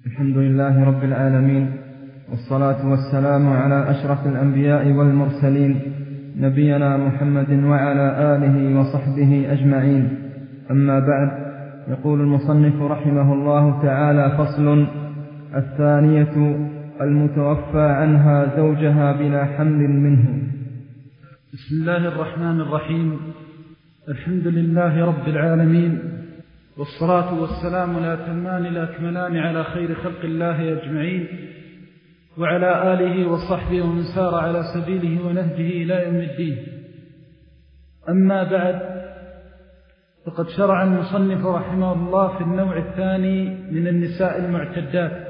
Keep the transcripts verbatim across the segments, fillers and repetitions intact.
الحمد لله رب العالمين، والصلاة والسلام على أشرف الأنبياء والمرسلين، نبينا محمد وعلى آله وصحبه أجمعين. أما بعد، يقول المصنف رحمه الله تعالى: فصل. الثانية المتوفى عنها زوجها بلا حمل منه. بسم الله الرحمن الرحيم. الحمد لله رب العالمين، والصلاة والسلام الأتمان الأكملان على خير خلق الله أجمعين، وعلى آله وصحبه ومن سار على سبيله ونهجه إلى يوم الدين. أما بعد، فقد شرع المصنف رحمه الله في النوع الثاني من النساء المعتدات،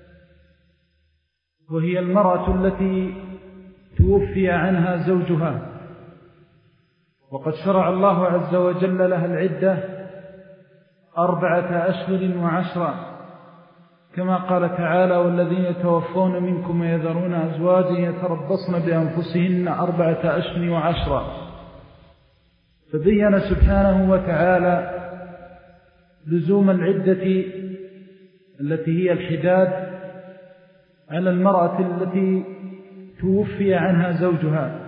وهي المرأة التي توفي عنها زوجها، وقد شرع الله عز وجل لها العدة أربعة أشهر وعشرة، كما قال تعالى: والذين يتوفون منكم ويذرون أزواجا يتربصن بأنفسهن أربعة أشهر وعشرة. فبين سبحانه وتعالى لزوم العدة التي هي الحداد على المرأة التي توفي عنها زوجها،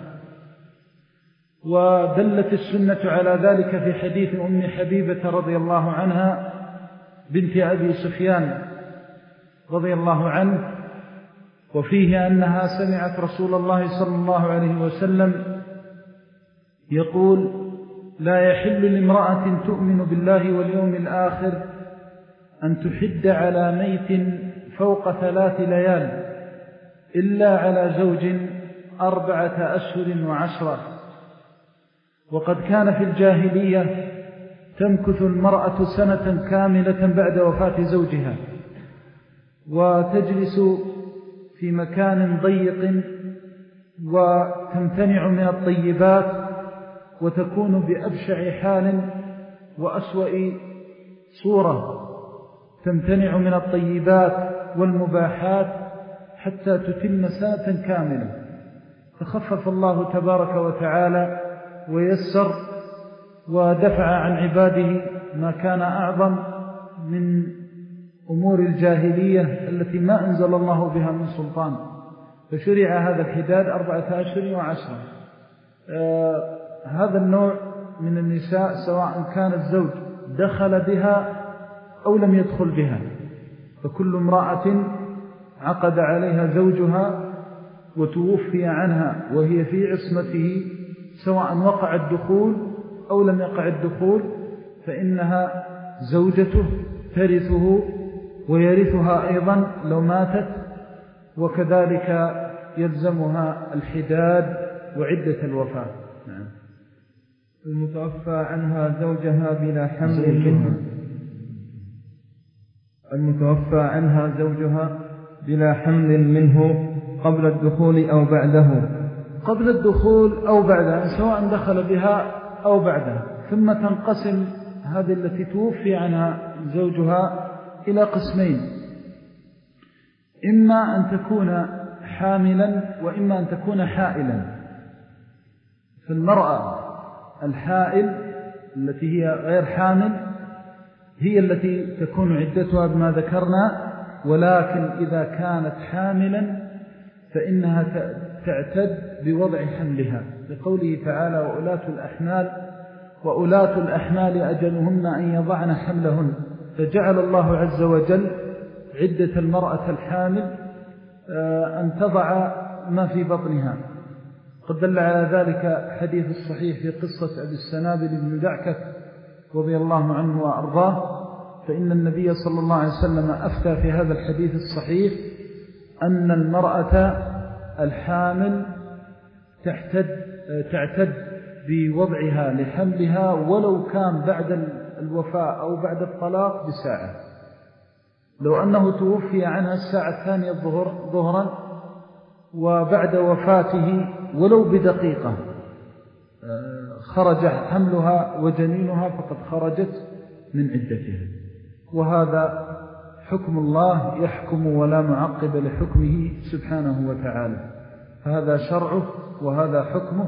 ودلت السنة على ذلك في حديث أم حبيبة رضي الله عنها بنت أبي سفيان رضي الله عنه، وفيه أنها سمعت رسول الله صلى الله عليه وسلم يقول: لا يحل لامرأة تؤمن بالله واليوم الآخر أن تحد على ميت فوق ثلاث ليال إلا على زوج أربعة أشهر وعشرة. وقد كان في الجاهلية تمكث المرأة سنة كاملة بعد وفاة زوجها، وتجلس في مكان ضيق، وتمتنع من الطيبات، وتكون بأبشع حال وأسوأ صورة، تمتنع من الطيبات والمباحات حتى تتم سنة كاملة. فخفف الله تبارك وتعالى ويسر ودفع عن عباده ما كان أعظم من أمور الجاهلية التي ما أنزل الله بها من سلطان، فشرع هذا الحداد أربعة أشهر وعشرة. آه هذا النوع من النساء سواء كان الزوج دخل بها أو لم يدخل بها، فكل امرأة عقد عليها زوجها وتوفي عنها وهي في عصمته، سواء وقع الدخول أو لم يقع الدخول، فإنها زوجته ترثه ويرثها أيضا لو ماتت، وكذلك يلزمها الحداد وعدة الوفاة. نعم. المتوفى عنها زوجها بلا حمل منه. المتوفى عنها زوجها بلا حمل منه قبل الدخول أو بعده. قبل الدخول أو بعدها، سواء دخل بها أو بعدها. ثم تنقسم هذه التي توفي عنها زوجها إلى قسمين: إما أن تكون حاملا، وإما أن تكون حائلا. فالمرأة الحائل التي هي غير حامل هي التي تكون عدتها بما ذكرنا، ولكن إذا كانت حاملا فإنها تعتد بوضع حملها، لقوله تعالى: وأولاة الأحمال وأولاة الأحمال أجلهن أن يضعن حملهن. فجعل الله عز وجل عدة المرأة الحامل أن تضع ما في بطنها. قد دل على ذلك حديث الصحيح في قصة أبي السنابل بن دعكة رضي الله عنه وأرضاه، فإن النبي صلى الله عليه وسلم أفتى في هذا الحديث الصحيح أن المرأة الحامل تعتد, تعتد بوضعها لحملها ولو كان بعد الوفاة أو بعد الطلاق بساعة. لو أنه توفي عنها الساعة الثانية ظهرا وبعد وفاته ولو بدقيقة خرج حملها وجنينها فقد خرجت من عدتها. وهذا حكم الله يحكم ولا معقب لحكمه سبحانه وتعالى، فهذا شرعه وهذا حكمه،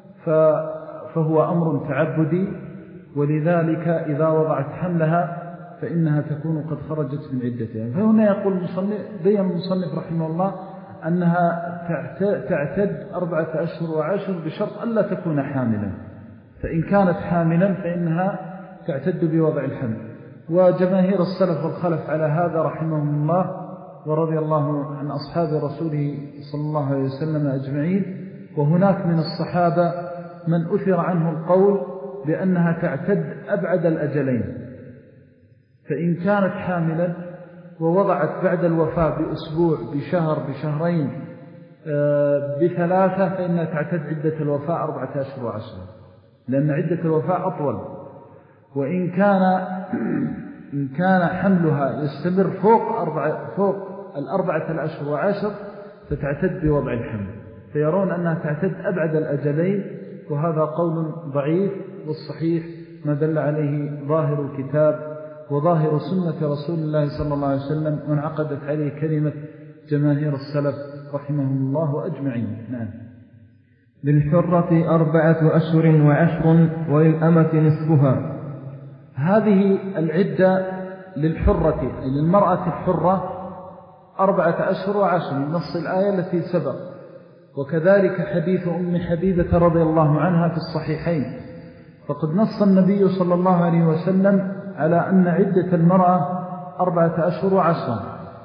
فهو أمر تعبدي. ولذلك إذا وضعت حملها فإنها تكون قد خرجت من عدتها. فهنا يقول المصنف بين المصنف رحمه الله أنها تعتد أربعة أشهر وعشر بشرط ألا تكون حاملا، فإن كانت حاملا فإنها تعتد بوضع الحمل. وجماهير السلف والخلف على هذا رحمهم الله ورضي الله عن أصحاب رسوله صلى الله عليه وسلم أجمعين. وهناك من الصحابة من أثر عنه القول بأنها تعتد أبعد الأجلين، فإن كانت حاملا ووضعت بعد الوفاة بأسبوع بشهر بشهرين بثلاثة فإنها تعتد عدة الوفاة أربعة أشهر وعشرة، لأن عدة الوفاة أطول. وإن كان إن كان حملها يستمر فوق أربعة فوق الأربعة الأشهر وعشر فتعتد بوضع الحمل، فيرون أنها تعتد أبعد الأجلين، وهذا قول ضعيف. والصحيح ما دل عليه ظاهر الكتاب وظاهر سنة رسول الله صلى الله عليه وسلم، وانعقدت عليه كلمة جماهير السلف رحمهم الله أجمعين. نعم. للحرة أربعة أشهر وعشر وللأمة نصفها. هذه العدة للحرة أي للمرأة الحرة أربعة أشهر وعشر من نص الآية التي سبق، وكذلك حديث أم حبيبة رضي الله عنها في الصحيحين، فقد نص النبي صلى الله عليه وسلم على أن عدة المرأة أربعة أشهر وعشر.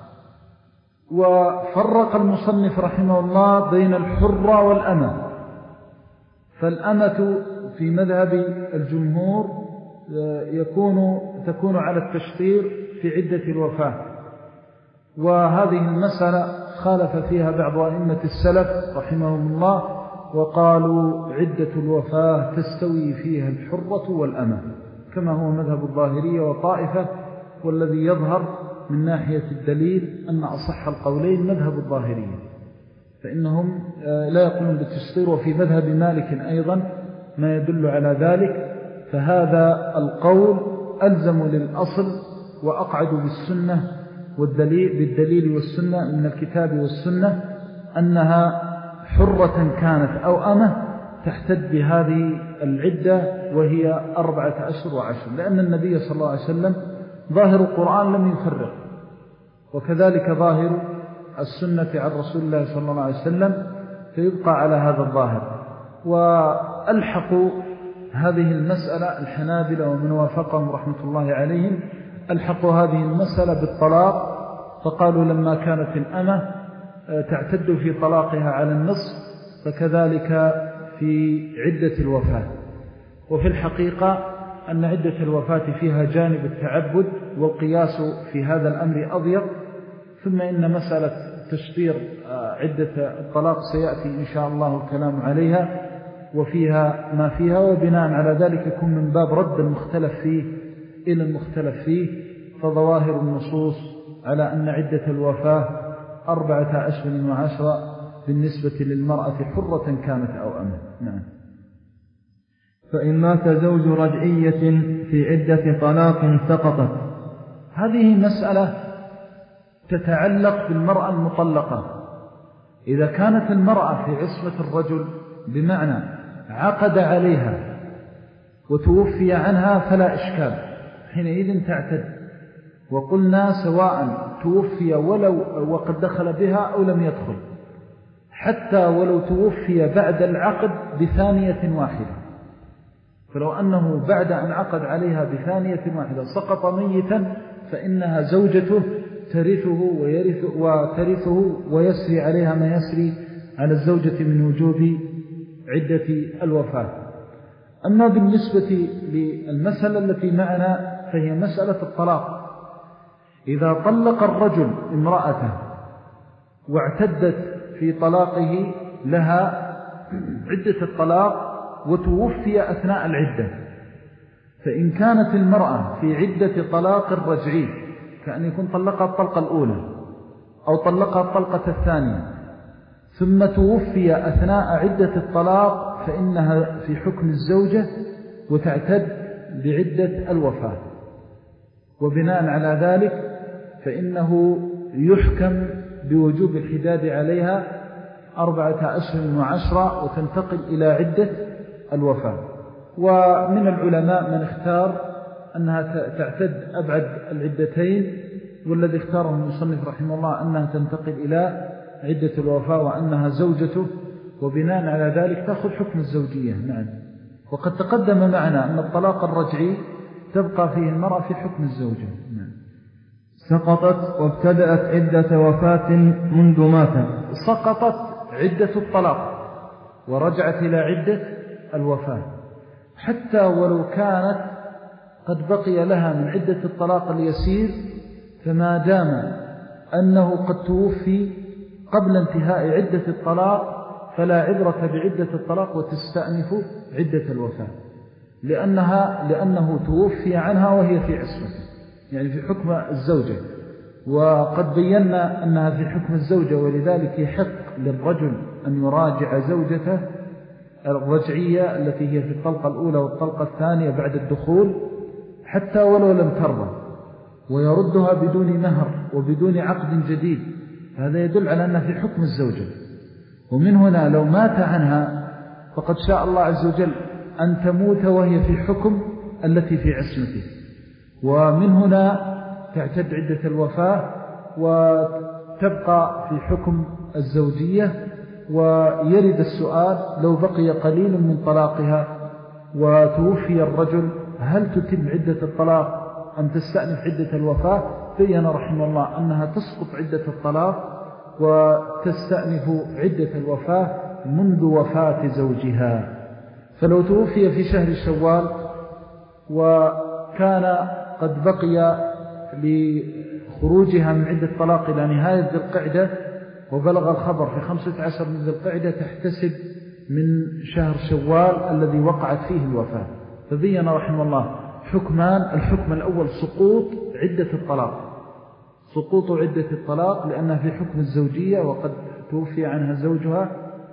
وفرق المصنف رحمه الله بين الحرة والأمة، فالأمة في مذهب الجمهور يكون تكون على التشطير في عدة الوفاة، وهذه المسألة خالف فيها بعض أئمة السلف رحمهم الله، وقالوا عدة الوفاة تستوي فيها الحرة والأمة، كما هو مذهب الظاهرية وطائفة. والذي يظهر من ناحية الدليل أن أصح القولين مذهب الظاهرية، فإنهم لا يقولون بالتشطير. وفي مذهب مالك أيضا ما يدل على ذلك، فهذا القول ألزم للأصل وأقعد بالسنة والدليل بالدليل والسنة من الكتاب والسنة أنها حرة كانت أو أمة تحتد بهذه العدة وهي أربعة أشهر وعشر، لأن النبي صلى الله عليه وسلم ظاهر القرآن لم يفرق، وكذلك ظاهر السنة عن رسول الله صلى الله عليه وسلم، فيبقى على هذا الظاهر. وألحقوا هذه المسألة الحنابلة ومن وافقهم رحمة الله عليهم، ألحقوا هذه المسألة بالطلاق، فقالوا لما كانت الأمة تعتد في طلاقها على النصف فكذلك في عدة الوفاة. وفي الحقيقة أن عدة الوفاة فيها جانب التعبد، والقياس في هذا الأمر أضيق. ثم إن مسألة تشطير عدة الطلاق سيأتي إن شاء الله الكلام عليها وفيها ما فيها، وبناء على ذلك يكون من باب رد المختلف فيه إلى المختلف فيه. فظواهر النصوص على أن عدة الوفاة أربعة أشهر وعشرة بالنسبة للمرأة حرة كانت أو أمة. نعم. فإن مات زوج رجعية في عدة طلاق سقطت. هذه مسألة تتعلق بالمرأة المطلقة. إذا كانت المرأة في عصمة الرجل بمعنى عقد عليها وتوفي عنها فلا إشكال، حينئذ تعتد. وقلنا سواء توفي ولو وقد دخل بها أو لم يدخل، حتى ولو توفي بعد العقد بثانية واحدة، فلو أنه بعد أن عقد عليها بثانية واحدة سقط ميتا فإنها زوجته ترثه ويرث وترثه ويسري عليها ما يسري على الزوجة من وجوب عدة الوفاة. أما بالنسبة للمسألة التي معنا فهي مسألة الطلاق. إذا طلق الرجل امرأته واعتدت في طلاقه لها عدة الطلاق وتوفي أثناء العدة، فإن كانت المرأة في عدة طلاق الرجعي كأن يكون طلقها الطلقة الأولى أو طلقها الطلقة الثانية ثم توفي أثناء عدة الطلاق، فإنها في حكم الزوجة وتعتد بعدة الوفاة. وبناء على ذلك فإنه يحكم بوجوب الحداد عليها أربعة أشهر وعشرة وتنتقل إلى عدة الوفاة. ومن العلماء من اختار أنها تعتد أبعد العدتين، والذي اختاره المصنف رحمه الله أنها تنتقل إلى عدة الوفاة وأنها زوجته، وبناء على ذلك تأخذ حكم الزوجية. نعم. وقد تقدم معنا أن الطلاق الرجعي تبقى فيه المرأة في حكم الزوجة. نعم. سقطت وابتدأت عدة وفاة منذ مات. سقطت عدة الطلاق ورجعت إلى عدة الوفاة، حتى ولو كانت قد بقي لها من عدة الطلاق اليسير، فما دام أنه قد توفي قبل انتهاء عدة الطلاق فلا عبرة بعدة الطلاق وتستأنف عدة الوفاة، لأنها لأنه توفي عنها وهي في عصمته، يعني في حكم الزوجة. وقد بينا أنها في حكم الزوجة، ولذلك يحق للرجل أن يراجع زوجته الرجعية التي هي في الطلقة الأولى والطلقة الثانية بعد الدخول حتى ولو لم ترضى، ويردها بدون مهر وبدون عقد جديد. هذا يدل على أنها في حكم الزوجة. ومن هنا لو مات عنها فقد شاء الله عز وجل أن تموت وهي في حكم التي في عصمته، ومن هنا تعتد عدة الوفاة وتبقى في حكم الزوجية. ويرد السؤال لو بقي قليل من طلاقها وتوفي الرجل هل تتم عدة الطلاق أم تستأنف عدة الوفاة؟ بيّن رحمه الله أنها تسقط عدة الطلاق وتستأنف عدة الوفاة منذ وفاة زوجها. فلو توفي في شهر شوال وكان قد بقي لخروجها من عدة الطلاق إلى نهاية ذي القعدة وبلغ الخبر في خمسة عشر من ذي القعدة، تحتسب من شهر شوال الذي وقعت فيه الوفاة. فبين رحمه الله حكمان: الحكم الأول سقوط عدة الطلاق، سقوط عدة الطلاق لأنها في حكم الزوجية وقد توفي عنها زوجها.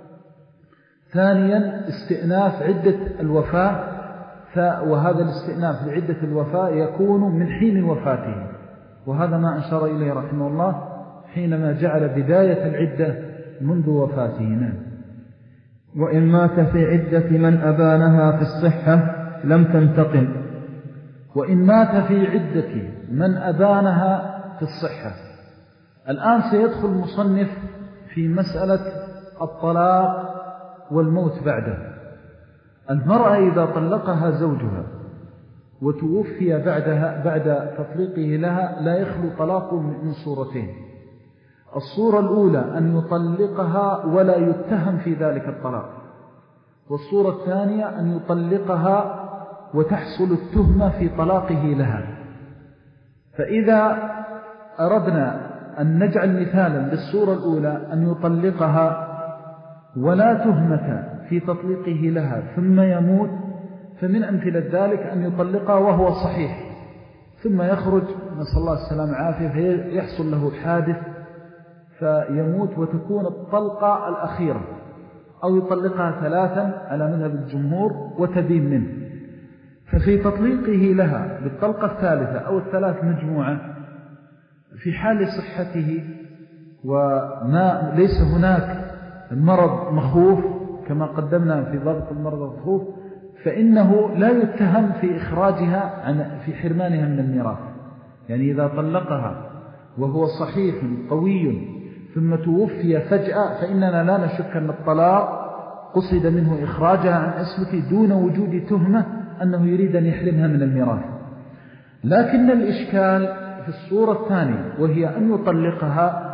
ثانيا استئناف عدة الوفاة، وهذا الاستئناف لعدة الوفاة يكون من حين وفاته، وهذا ما أشار إليه رحمه الله حينما جعل بداية العدة منذ وفاته. نعم. وإن مات في عدة من أبانها في الصحة لم تنتقل. وإن مات في عدة من أبانها في الصحة. الآن سيدخل المصنف في مسألة الطلاق والموت بعده. المرأة إذا طلقها زوجها وتوفي بعدها بعد تطليقه لها لا يخلو طلاق من صورتين: الصورة الأولى أن يطلقها ولا يتهم في ذلك الطلاق، والصورة الثانية أن يطلقها وتحصل التهمة في طلاقه لها. فإذا أردنا أن نجعل مثالا للصورة الأولى أن يطلقها ولا تهمة في تطليقه لها ثم يموت، فمن أمثلة ذلك أن يطلقها وهو صحيح ثم يخرج نسأل الله السلامة عافية فيحصل له حادث فيموت وتكون الطلقة الأخيرة، أو يطلقها ثلاثا على مذهب الجمهور وتبين منه. ففي تطليقه لها بالطلقة الثالثة أو الثلاث مجموعة في حال صحته وما ليس هناك المرض مخوف كما قدمنا في ضابط المرض المخوف، فإنه لا يتهم في إخراجها عن في حرمانها من الميراث. يعني إذا طلقها وهو صحيح قوي ثم توفي فجأة فإننا لا نشك أن الطلاق قصد منه إخراجها عن عصمته دون وجود تهمة أنه يريد أن يحرمها من الميراث. لكن الإشكال في الصورة الثانية، وهي أن يطلقها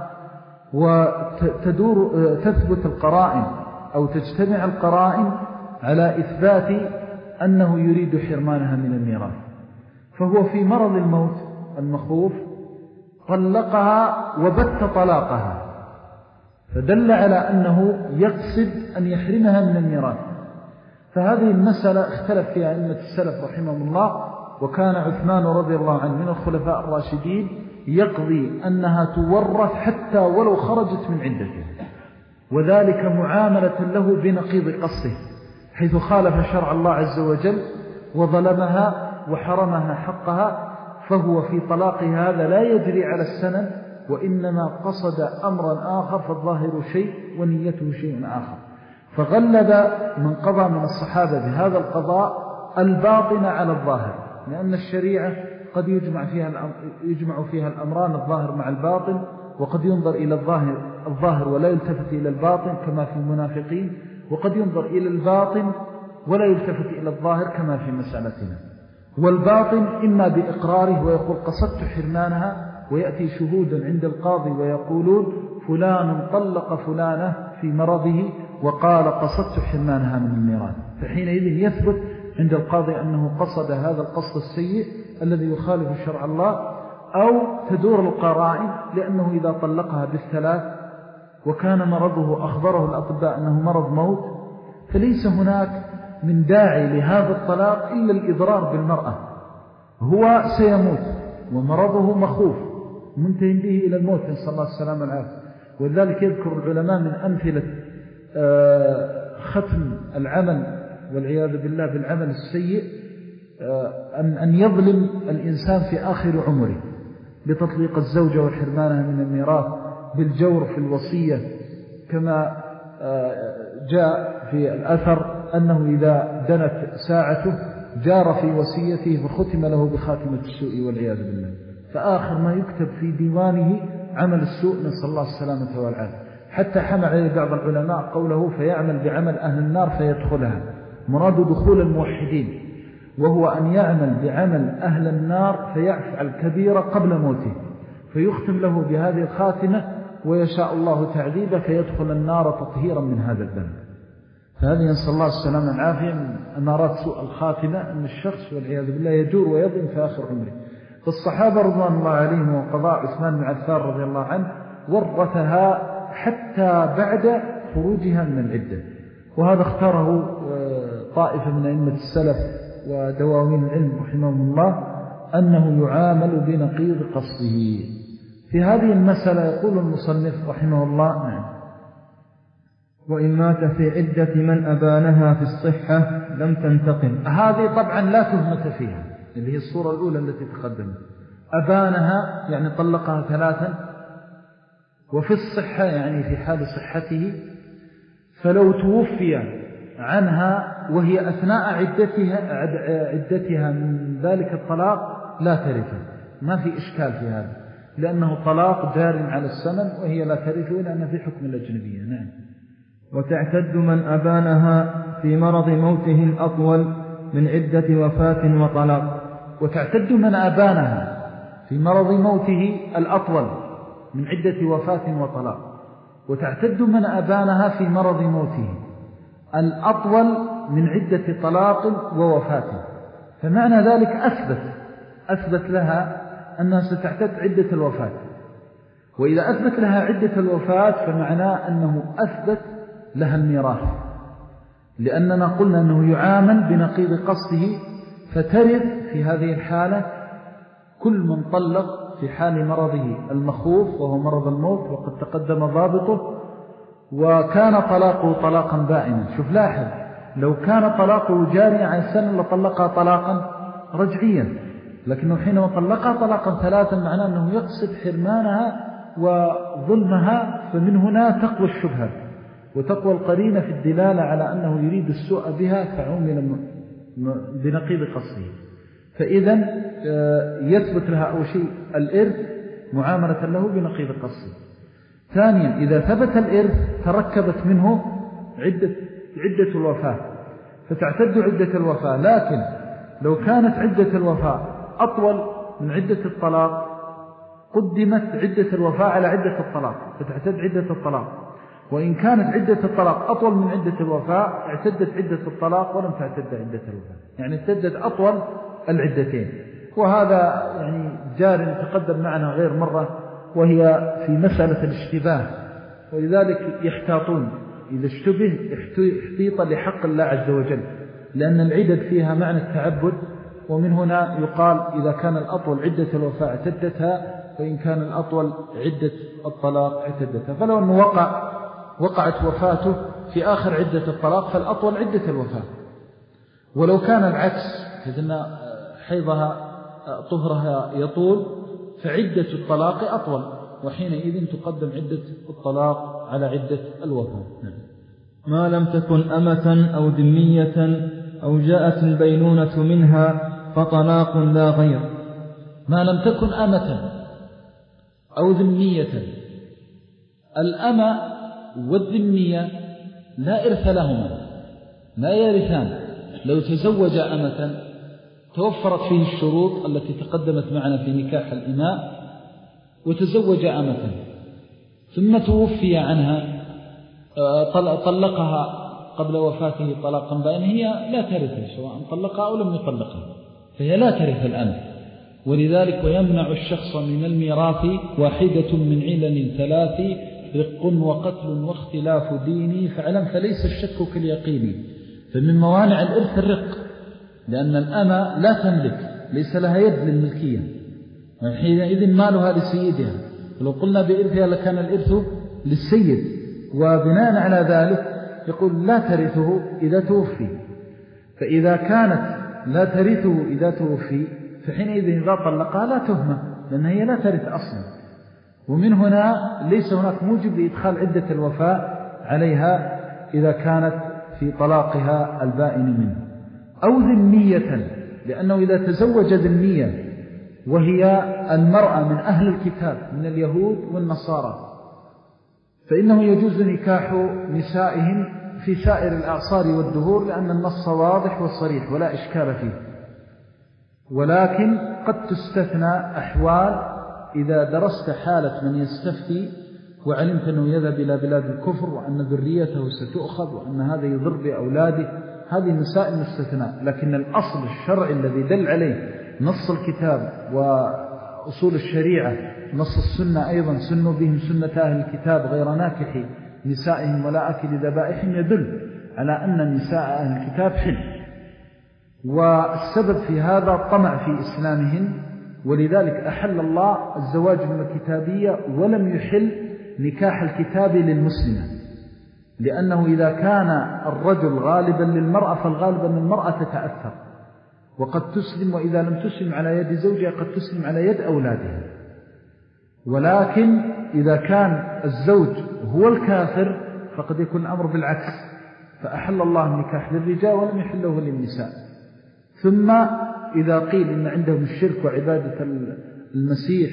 وتدور تثبت القرائن أو تجتمع القرائن على إثبات أنه يريد حرمانها من الميراث. فهو في مرض الموت المخوف طلقها وبت طلاقها، فدل على أنه يقصد أن يحرمها من الميراث. فهذه المسألة اختلف فيها أئمة السلف رحمهم الله، وكان عثمان رضي الله عنه من الخلفاء الراشدين يقضي أنها تورث حتى ولو خرجت من عدته، وذلك معاملة له بنقيض قصده، حيث خالف شرع الله عز وجل وظلمها وحرمها حقها. فهو في طلاق هذا لا يجري على السند، وإنما قصد أمرا آخر، فالظاهر شيء ونيته شيء آخر. فغلب من قضى من الصحابة بهذا القضاء الباطن على الظاهر، لأن الشريعة قد يجمع فيها يجمع فيها الأمران الظاهر مع الباطن، وقد ينظر إلى الظاهر الظاهر ولا يلتفت إلى الباطن كما في المنافقين، وقد ينظر إلى الباطن ولا يلتفت إلى الظاهر كما في مسألتنا. والباطن إما بإقراره ويقول قصدت حرمانها، ويأتي شهود عند القاضي ويقولون فلان طلق فلانة في مرضه وقال قصدت حرمانها من الميراث، فحينئذ يثبت عند القاضي أنه قصد هذا القصد السيء الذي يخالف شرع الله. أو تدور القرائن، لأنه إذا طلقها بالثلاث وكان مرضه أخبره الأطباء أنه مرض موت، فليس هناك من داعي لهذا الطلاق إلا الإضرار بالمرأة، هو سيموت ومرضه مخوف منتهي به إلى الموت، نسأل الله السلامة والعافية. وذلك يذكر العلماء من أمثلة ختم العمل والعياذ بالله بالعمل السيء أن يظلم الإنسان في آخر عمره بتطليق الزوجة وحرمانها من الميراث، بالجور في الوصية، كما جاء في الأثر أنه إذا دنت ساعته جار في وصيته فختم له بخاتمة السوء والعياذ بالله، فآخر ما يكتب في ديوانه عمل السوء، نسأل الله السلامة والعافية. حتى حمل عليه بعض العلماء قوله فيعمل بعمل أهل النار فيدخلها، مراد دخول الموحدين، وهو أن يعمل بعمل أهل النار فيفعل كبيرة قبل موته فيختم له بهذه الخاتمة ويشاء الله تعذيبه فيدخل النار تطهيرا من هذا الذنب. فهذه نسأل الله السلامة والعافية من أمارات سوء الخاتمة، أن الشخص والعياذ بالله يجور ويضم في آخر عمره. فالصحابة رضوان الله عليهم وقضاء عثمان بن عفان رضي الله عنه ورثها حتى بعد خروجها من العدة، وهذا اختاره طائفة من أئمة السلف ودواوين العلم رحمهم الله أنه يعامل بنقيض قصده. في هذه المسألة يقول المصنف رحمه الله: وإن مات في عدة من أبانها في الصحة لم تنتقم. هذه طبعا لا تهمة فيها، اللي هي الصورة الأولى التي تقدمت. أبانها يعني طلقها ثلاثا، وفي الصحة يعني في حال صحته، فلو توفي عنها وهي أثناء عدتها, عدتها من ذلك الطلاق لا ترثه، ما في إشكال في هذا، لأنه طلاق جار على السنن وهي لا ترثه لأنها في حكم الأجنبية. نعم. وتعتد من أبانها في مرض موته الأطول من عدة وفاة وطلاق. وتعتد من أبانها في مرض موته الأطول من عدة وفاة وطلاق. وتعتد من أبانها في مرض موته الأطول من عدة طلاق ووفاة. فمعنى ذلك أثبت أثبت لها أنها ستعتد عدة الوفاة. وإذا أثبت لها عدة الوفاة فمعناه أنه أثبت لها الميراث، لأننا قلنا أنه يعامل بنقيض قصده، فترد في هذه الحالة كل من طلق في حال مرضه المخوف وهو مرض الموت، وقد تقدم ضابطه، وكان طلاقه طلاقا بائنا. شوف لاحظ، لو كان طلاقه جاري عن سنة لطلقها طلاقا رجعيا، لكنه حينما طلقها طلاقا ثلاثا معناه أنه يقصد حرمانها وظلمها، فمن هنا تقوى الشبهة وتقوى القرينة في الدلالة على أنه يريد السوء بها فعمل بنقيض قصده. فإذا يثبت لها أول شيء الإرث معاملة له بنقيض قصده. ثانيا، إذا ثبت الإرث تركبت منه عدة, عدة الوفاة، فتعتد عدة الوفاة. لكن لو كانت عدة الوفاة أطول من عدة الطلاق قدمت عدة الوفاة على عدة الطلاق فتعتد عدة الطلاق. وإن كانت عدة الطلاق أطول من عدة الوفاة اعتدت عدة الطلاق ولم تعتد عدة الوفاة، يعني اعتدت أطول العدتين. وهذا يعني جار تقدم معنا غير مرة، وهي في مسألة الاشتباه، ولذلك يحتاطون إذا اشتبه احتيط لحق الله عز وجل، لأن العدد فيها معنى التعبد، ومن هنا يقال إذا كان الأطول عدة الوفاة اعتدتها، وإن كان الأطول عدة الطلاق اعتدتها. فلو أنه وقع وقعت وفاته في آخر عدة الطلاق فالأطول عدة الوفاة. ولو كان العكس، إذن حيضها طهرها يطول فعدة الطلاق أطول، وحينئذ تقدم عدة الطلاق على عدة الوفاة. ما لم تكن أمة أو ذمية أو جاءت البينونة منها فطلاق لا غير. ما لم تكن أمة أو ذمية. الأمة والذمية لا إرث لهما، لا يرثان. لو تزوج أمة توفرت فيه الشروط التي تقدمت معنا في نكاح الإماء، وتزوج أمة ثم توفي عنها طلقها قبل وفاته طلاقا بائنا، هي لا ترث سواء طلقها أو لم يطلقها، فهي لا ترث الأمة. ولذلك ويمنع الشخص من الميراث واحدة من علل ثلاث: رق وقتل واختلاف ديني، فاعلم فليس الشك كاليقين. فمن موانع الإرث الرق، لأن الأمة لا تملك، ليس لها يد للملكية، حينئذ مالها لسيدها. ولو قلنا بإرثها لكان الإرث للسيد، وبناء على ذلك يقول لا ترثه إذا توفي. فإذا كانت لا ترثه إذا توفي فحينئذ إذا طلقها لا تهمة، لأن هي لا ترث أصلا. ومن هنا ليس هناك موجب لإدخال عدة الوفاء عليها إذا كانت في طلاقها البائن منه. أو ذمية، لأنه إذا تزوج ذمية وهي المرأة من أهل الكتاب من اليهود والنصارى، فإنه يجوز نكاح نسائهم في سائر الأعصار والدهور، لأن النص واضح وصريح ولا إشكال فيه. ولكن قد تستثنى أحوال إذا درست حالة من يستفتي وعلمت أنه يذهب إلى بلاد الكفر وأن ذريته ستؤخذ وأن هذا يضر بأولاده، هذه مسائل مستثناء. لكن الأصل الشرعي الذي دل عليه نص الكتاب وأصول الشريعة، نص السنة أيضا: سنوا بهم سنة أهل الكتاب غير ناكح نسائهم ولا أكل ذبائحهم، يدل على أن نساء أهل الكتاب حل. والسبب في هذا طمع في إسلامهم، ولذلك أحل الله الزواج من الكتابية ولم يحل نكاح الكتاب للمسلمة، لأنه إذا كان الرجل غالبا للمرأة فالغالب أن المرأة تتأثر وقد تسلم، وإذا لم تسلم على يد زوجها قد تسلم على يد أولادها. ولكن إذا كان الزوج هو الكافر فقد يكون الأمر بالعكس، فأحل الله النكاح للرجال ولم يحله للنساء. ثم إذا قيل إن عندهم الشرك وعبادة المسيح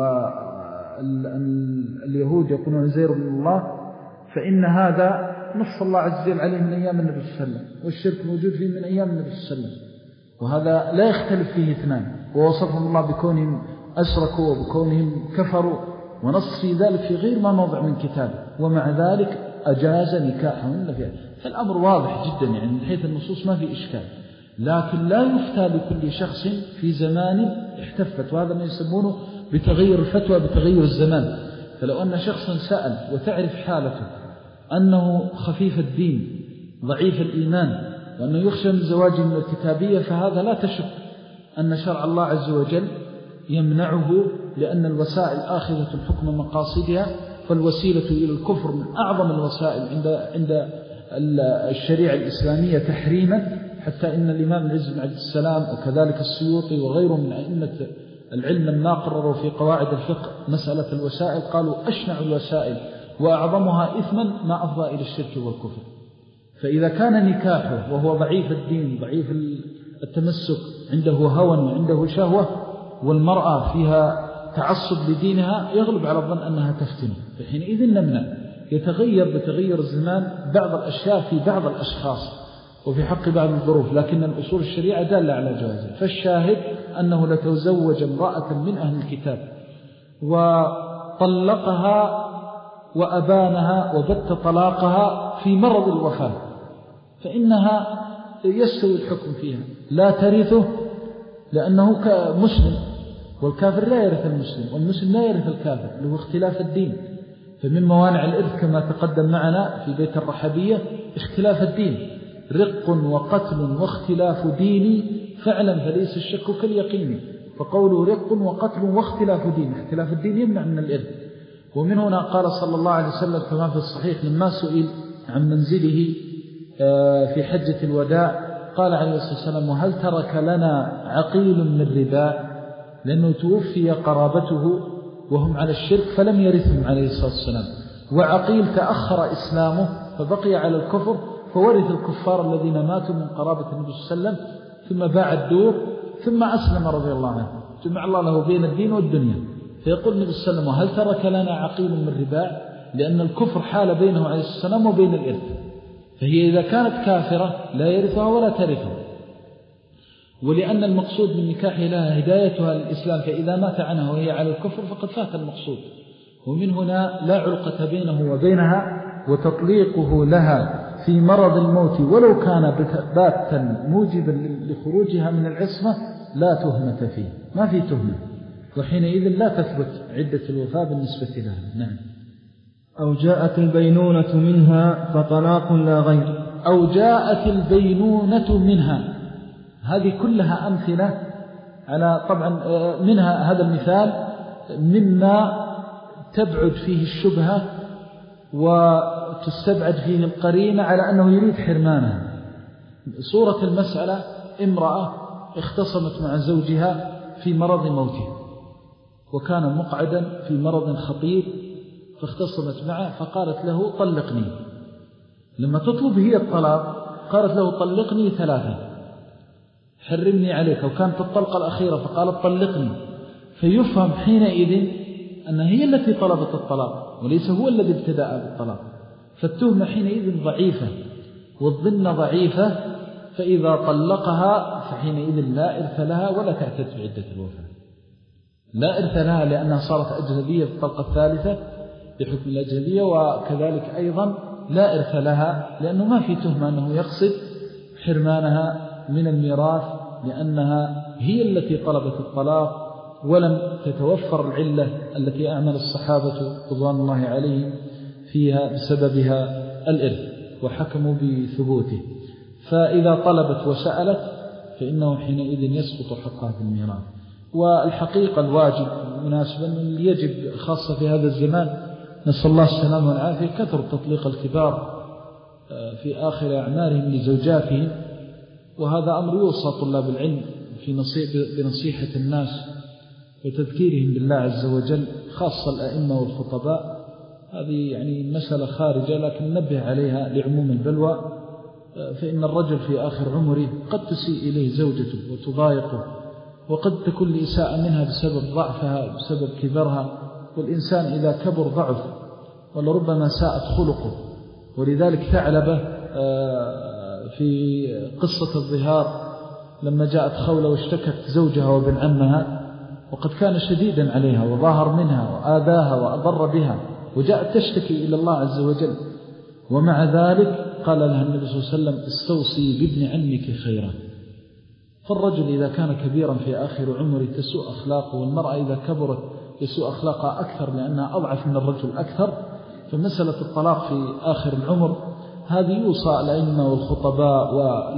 واليهود يقولون عزير بن الله، فإن هذا نص الله عز وجل عليه من أيام النبي صلى الله عليه وسلم، والشرك موجود فيه من أيام النبي صلى الله عليه وسلم، وهذا لا يختلف فيه اثنان. ووصفهم الله بكونهم أشركوا وبكونهم كفروا، ونص في ذلك في غير ما موضع من كتابه، ومع ذلك أجاز نكاحهن فيها. فالأمر واضح جدا، يعني من حيث النصوص ما في إشكال. لكن لا يفتى لكل شخص في زمان احتفت، وهذا ما يسمونه بتغير الفتوى بتغير الزمان. فلو أن شخصا سأل وتعرف حالته أنه خفيف الدين ضعيف الإيمان وأنه يخشى من زواجه من الكتابية، فهذا لا تشك أن شرع الله عز وجل يمنعه، لأن الوسائل آخذة الحكم مقاصدها، فالوسيلة إلى الكفر من أعظم الوسائل عند عند الشريعة الإسلامية تحريما، حتى إن الإمام العز بن عبد السلام وكذلك السيوطي وغيره من أئمة العلم لما قرروا في قواعد الفقه مسألة الوسائل قالوا أشنع الوسائل وأعظمها إثما ما أفضى إلى الشرك والكفر. فإذا كان نكاحه وهو ضعيف الدين ضعيف التمسك، عنده هوى وعنده شهوة، والمرأة فيها تعصب لدينها، يغلب على الظن أنها تفتن، فحينئذ نمنع. يتغير بتغير الزمان بعض الأشياء في بعض الأشخاص وفي حق بعض الظروف، لكن الأصول الشريعة دالة على جوازه. فالشاهد أنه لتزوج امرأة من أهل الكتاب وطلقها وأبانها وبت طلاقها في مرض الوفاة، فإنها يستوي الحكم فيها، لا ترثه لأنه مسلم، والكافر لا يرث المسلم، والمسلم لا يرث الكافر، له اختلاف الدين. فمن موانع الإرث كما تقدم معنا في بيت الرحبية اختلاف الدين: رق وقتل واختلاف ديني، فاعلم فليس الشك كاليقين. فقوله رق وقتل واختلاف دين، اختلاف الدين يمنع من الإرث. ومن هنا قال صلى الله عليه وسلم كما في الصحيح لما سئل عن منزله في حجة الوداع، قال عليه الصلاة والسلام: وهل ترك لنا عقيل من الربا؟ لأنه توفي قرابته وهم على الشرك فلم يرثهم عليه الصلاة والسلام، وعقيل تأخر إسلامه فبقي على الكفر فورث الكفار الذين ماتوا من قرابة النبي صلى الله عليه وسلم، ثم باع الدور ثم أسلم رضي الله عنه، جمع الله له بين الدين والدنيا. فيقول النبي صلى الله عليه وسلم: وهل ترك لنا عقيل من رباع؟ لأن الكفر حال بينه عليه السلام وبين الإرث، فهي إذا كانت كافرة لا يرثها ولا ترثه، ولأن المقصود من نكاحه لها هدايتها للإسلام، فإذا مات عنها وهي على الكفر فقد فات المقصود. ومن هنا لا علقة بينه وبينها، وتطليقه لها في مرض الموت ولو كان باتا موجبا لخروجها من العصمة لا تهمة فيه، ما في تهمة، وحينئذ لا تثبت عدة الوفاة بالنسبة لها. نعم. أو جاءت البينونة منها فطلاق لا غير. أو جاءت البينونة منها، هذه كلها أمثلة على طبعا منها هذا المثال مما تبعد فيه الشبهة وتستبعد فيه القرينة على أنه يريد حرمانها. صورة المسألة: امرأة اختصمت مع زوجها في مرض موته، وكان مقعدا في مرض خطير، فاختصمت معه فقالت له: طلقني. لما تطلب هي الطلاق قالت له: طلقني ثلاثة، حرمني عليك، وكانت الطلقة الأخيرة فقالت: طلقني. فيفهم حينئذ أن هي التي طلبت الطلاق وليس هو الذي ابتدأ بالطلاق، فالتهمة حينئذ ضعيفة والظن ضعيفة، فإذا طلقها فحينئذ لا إرث لها ولا تعتد بعدة الوفاة. لا إرث لها لأنها صارت أجنبية في الطلقة الثالثة بحكم الأجنبية، وكذلك أيضا لا إرث لها لأنه ما في تهمة أنه يقصد حرمانها من الميراث، لأنها هي التي طلبت الطلاق ولم تتوفر العلة التي أعمل الصحابة رضوان الله عليهم فيها بسببها الإرث وحكموا بثبوته. فإذا طلبت وسألت فإنه حينئذ يسقط حقها في الميراث. والحقيقة الواجب مناسبا يجب خاصة في هذا الزمان، نسأل الله السلامة والعافية، كثر تطليق الكبار في آخر أعمارهم لزوجاتهم، وهذا أمر يوصى طلاب العلم في بنصيحة الناس وتذكيرهم بالله عز وجل، خاصة الأئمة والخطباء. هذه يعني مسألة خارجة لكن نبه عليها لعموم البلوى، فإن الرجل في آخر عمره قد تسيء إليه زوجته وتضايقه، وقد تكون الإساءة منها بسبب ضعفها بسبب كبرها، والإنسان إذا كبر ضعف ولربما ساءت خلقه. ولذلك ثعلبة في قصة الظهار لما جاءت خولة واشتكت زوجها وابن عمها، وقد كان شديدا عليها وظاهر منها وآذاها وأضر بها، وجاءت تشتكي إلى الله عز وجل، ومع ذلك قال لها النبي صلى الله عليه وسلم: استوصي بابن عمك خيرا. فالرجل إذا كان كبيرا في آخر عمره تسوء أخلاقه، والمرأة إذا كبرت يسوء أخلاقها أكثر لأنها أضعف من الرجل أكثر. فمسألة الطلاق في آخر العمر هذه يوصى الأئمة والخطباء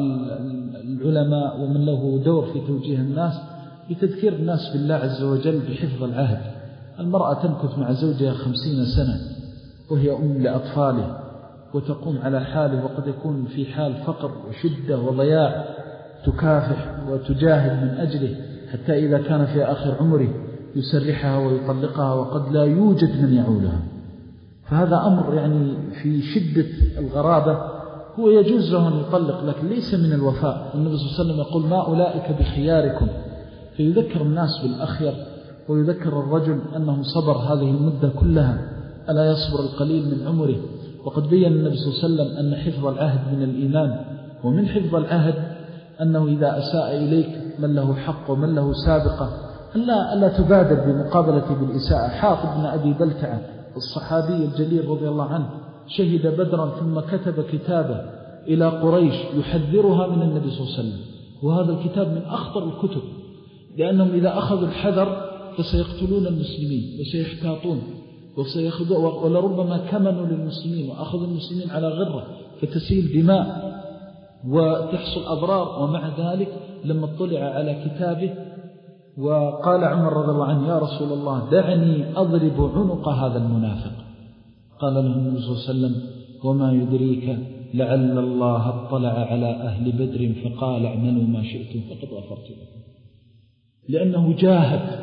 والعلماء ومن له دور في توجيه الناس بتذكير الناس بالله عز وجل بحفظ العهد. المرأة تمكث مع زوجها خمسين سنة وهي أم لأطفاله وتقوم على حاله، وقد يكون في حال فقر وشدة وضياع، تكافح وتجاهد من أجله، حتى إذا كان في آخر عمره يسرحها ويطلقها وقد لا يوجد من يعولها. فهذا أمر يعني في شدة الغرابة، هو يجوز له أن يطلق لكن ليس من الوفاء. النبي صلى الله عليه وسلم يقول: ما أولئك بخياركم، فيذكر الناس بالأخير، ويذكر الرجل أنه صبر هذه المدة كلها، ألا يصبر القليل من عمره. وقد بيّن النبي صلى الله عليه وسلم أن حفظ العهد من الإيمان، ومن حفظ العهد أنه إذا أساء إليك من له حق ومن له سابقة ألا, ألا تبادر بمقابلة بالإساءة. حاطب بن أبي بلتعة الصحابي الجليل رضي الله عنه شهد بدرا ثم كتب كتابا إلى قريش يحذرها من النبي صلى الله عليه وسلم، وهذا الكتاب من أخطر الكتب، لأنهم إذا أخذوا الحذر فسيقتلون المسلمين وسيحتاطون ولربما كمنوا للمسلمين وأخذوا المسلمين على غرة فتسيل دماء وتحصل أضرار. ومع ذلك لما اطلع على كتابه وقال عمر رضي الله عنه: يا رسول الله دعني أضرب عنق هذا المنافق، قال له النبي صلى الله عليه وسلم: وما يدريك لعل الله اطلع على أهل بدر فقال اعملوا ما شئتم فقد غفرت لكم. لأنه جاهد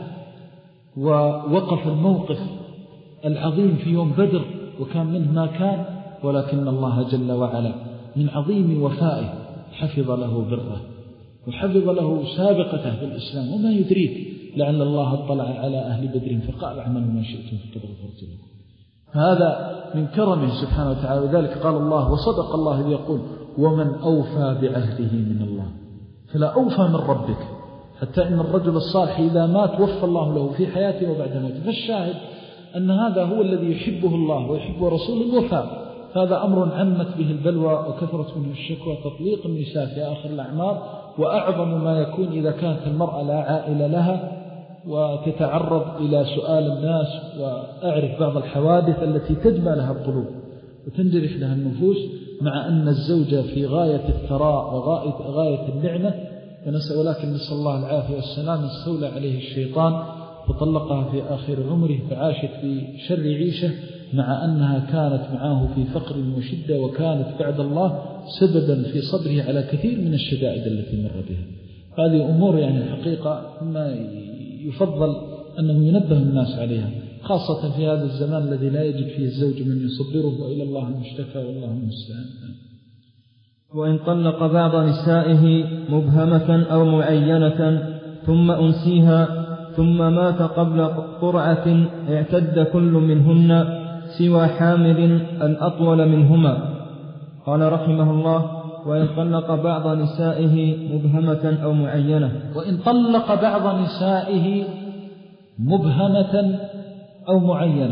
ووقف الموقف العظيم في يوم بدر، وكان منه ما كان، ولكن الله جل وعلا من عظيم وفائه حفظ له بره وحفظ له سابقته في الإسلام، وما يدريك لعل الله اطلع على أهل بدر فقال اعملوا ما شئتم فقد غفرت لكم. هذا من كرمه سبحانه وتعالى. وذلك قال الله وصدق الله إذ يقول ومن أوفى بعهده من الله، فلا أوفى من ربك. حتى إن الرجل الصالح إذا مات وفى الله له في حياته وبعد موته. فالشاهد أن هذا هو الذي يحبه الله ويحب رسوله الوفاء. هذا أمر عمت به البلوى وكثرت منه الشكوى، تطليق النساء في آخر الأعمار، وأعظم ما يكون إذا كانت المرأة لا عائلة لها وتتعرض إلى سؤال الناس، وأعرف بعض الحوادث التي تدمى لها القلوب وتنجرح لها النفوس، مع أن الزوجة في غاية الثراء وغاية غاية النعمة، ولكن نسأل الله العافية والسلام استولى عليه الشيطان فطلقها في آخر عمره، فعاشت في شر عيشة، مع أنها كانت معه في فقر وشدة، وكانت بعد الله سببا في صبره على كثير من الشدائد التي مر بها. هذه أمور يعني الحقيقة ما يفضل أنه ينبه الناس عليها، خاصة في هذا الزمان الذي لا يجد فيه الزوج من يصبره، وإلى الله المشتكى والله المستعان. وإن طلق بعض نسائه مبهمة أو معينة ثم أنسيها ثم مات قبل قرعة اعتد كل منهن سوى حامل الأطول منهما. قال رحمه الله وإن طلق بعض نسائه مبهمة أو معينة. وإن طلق بعض نسائه مبهمة أو معينة.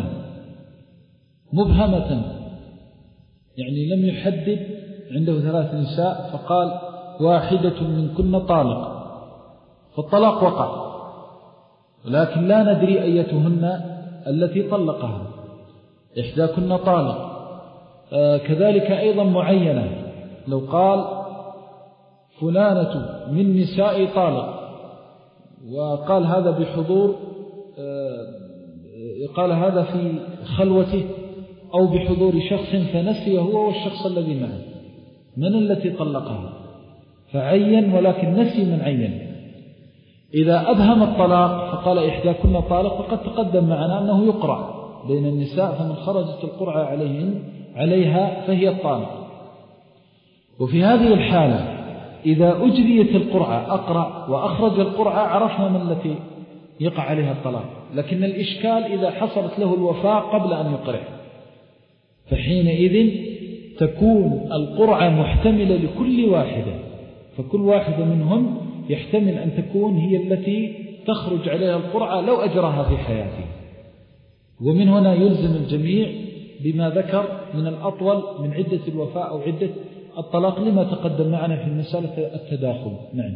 مبهمة يعني لم يحدد، عنده ثلاث نساء فقال واحدة من كن طالق، فالطلاق وقع، ولكن لا ندري أيتهن التي طلقها، إحدى كن طالق. آه كذلك أيضا معينة، لو قال فلانة من نساء طالق، وقال هذا بحضور آه قال هذا في خلوته أو بحضور شخص فنسي هو والشخص الذي معه من التي طلقها، فعين ولكن نسي من عين. إذا أبهم الطلاق فقال إحداكن طالق، فقد تقدم معنا أنه يقرع بين النساء، فمن خرجت القرعة عليهن عليها فهي الطالق. وفي هذه الحالة إذا أجريت القرعة أقرع وأخرج القرعة عرفنا من التي يقع عليها الطلاق، لكن الإشكال إذا حصلت له الوفاة قبل أن يقرع، فحينئذ تكون القرعة محتملة لكل واحدة، فكل واحدة منهم يحتمل أن تكون هي التي تخرج عليها القرعة لو أجرها في حياته. ومن هنا يلزم الجميع بما ذكر من الأطول من عدة الوفاء أو عدة الطلاق، لما تقدم معنا في المسألة التداخل. نعم.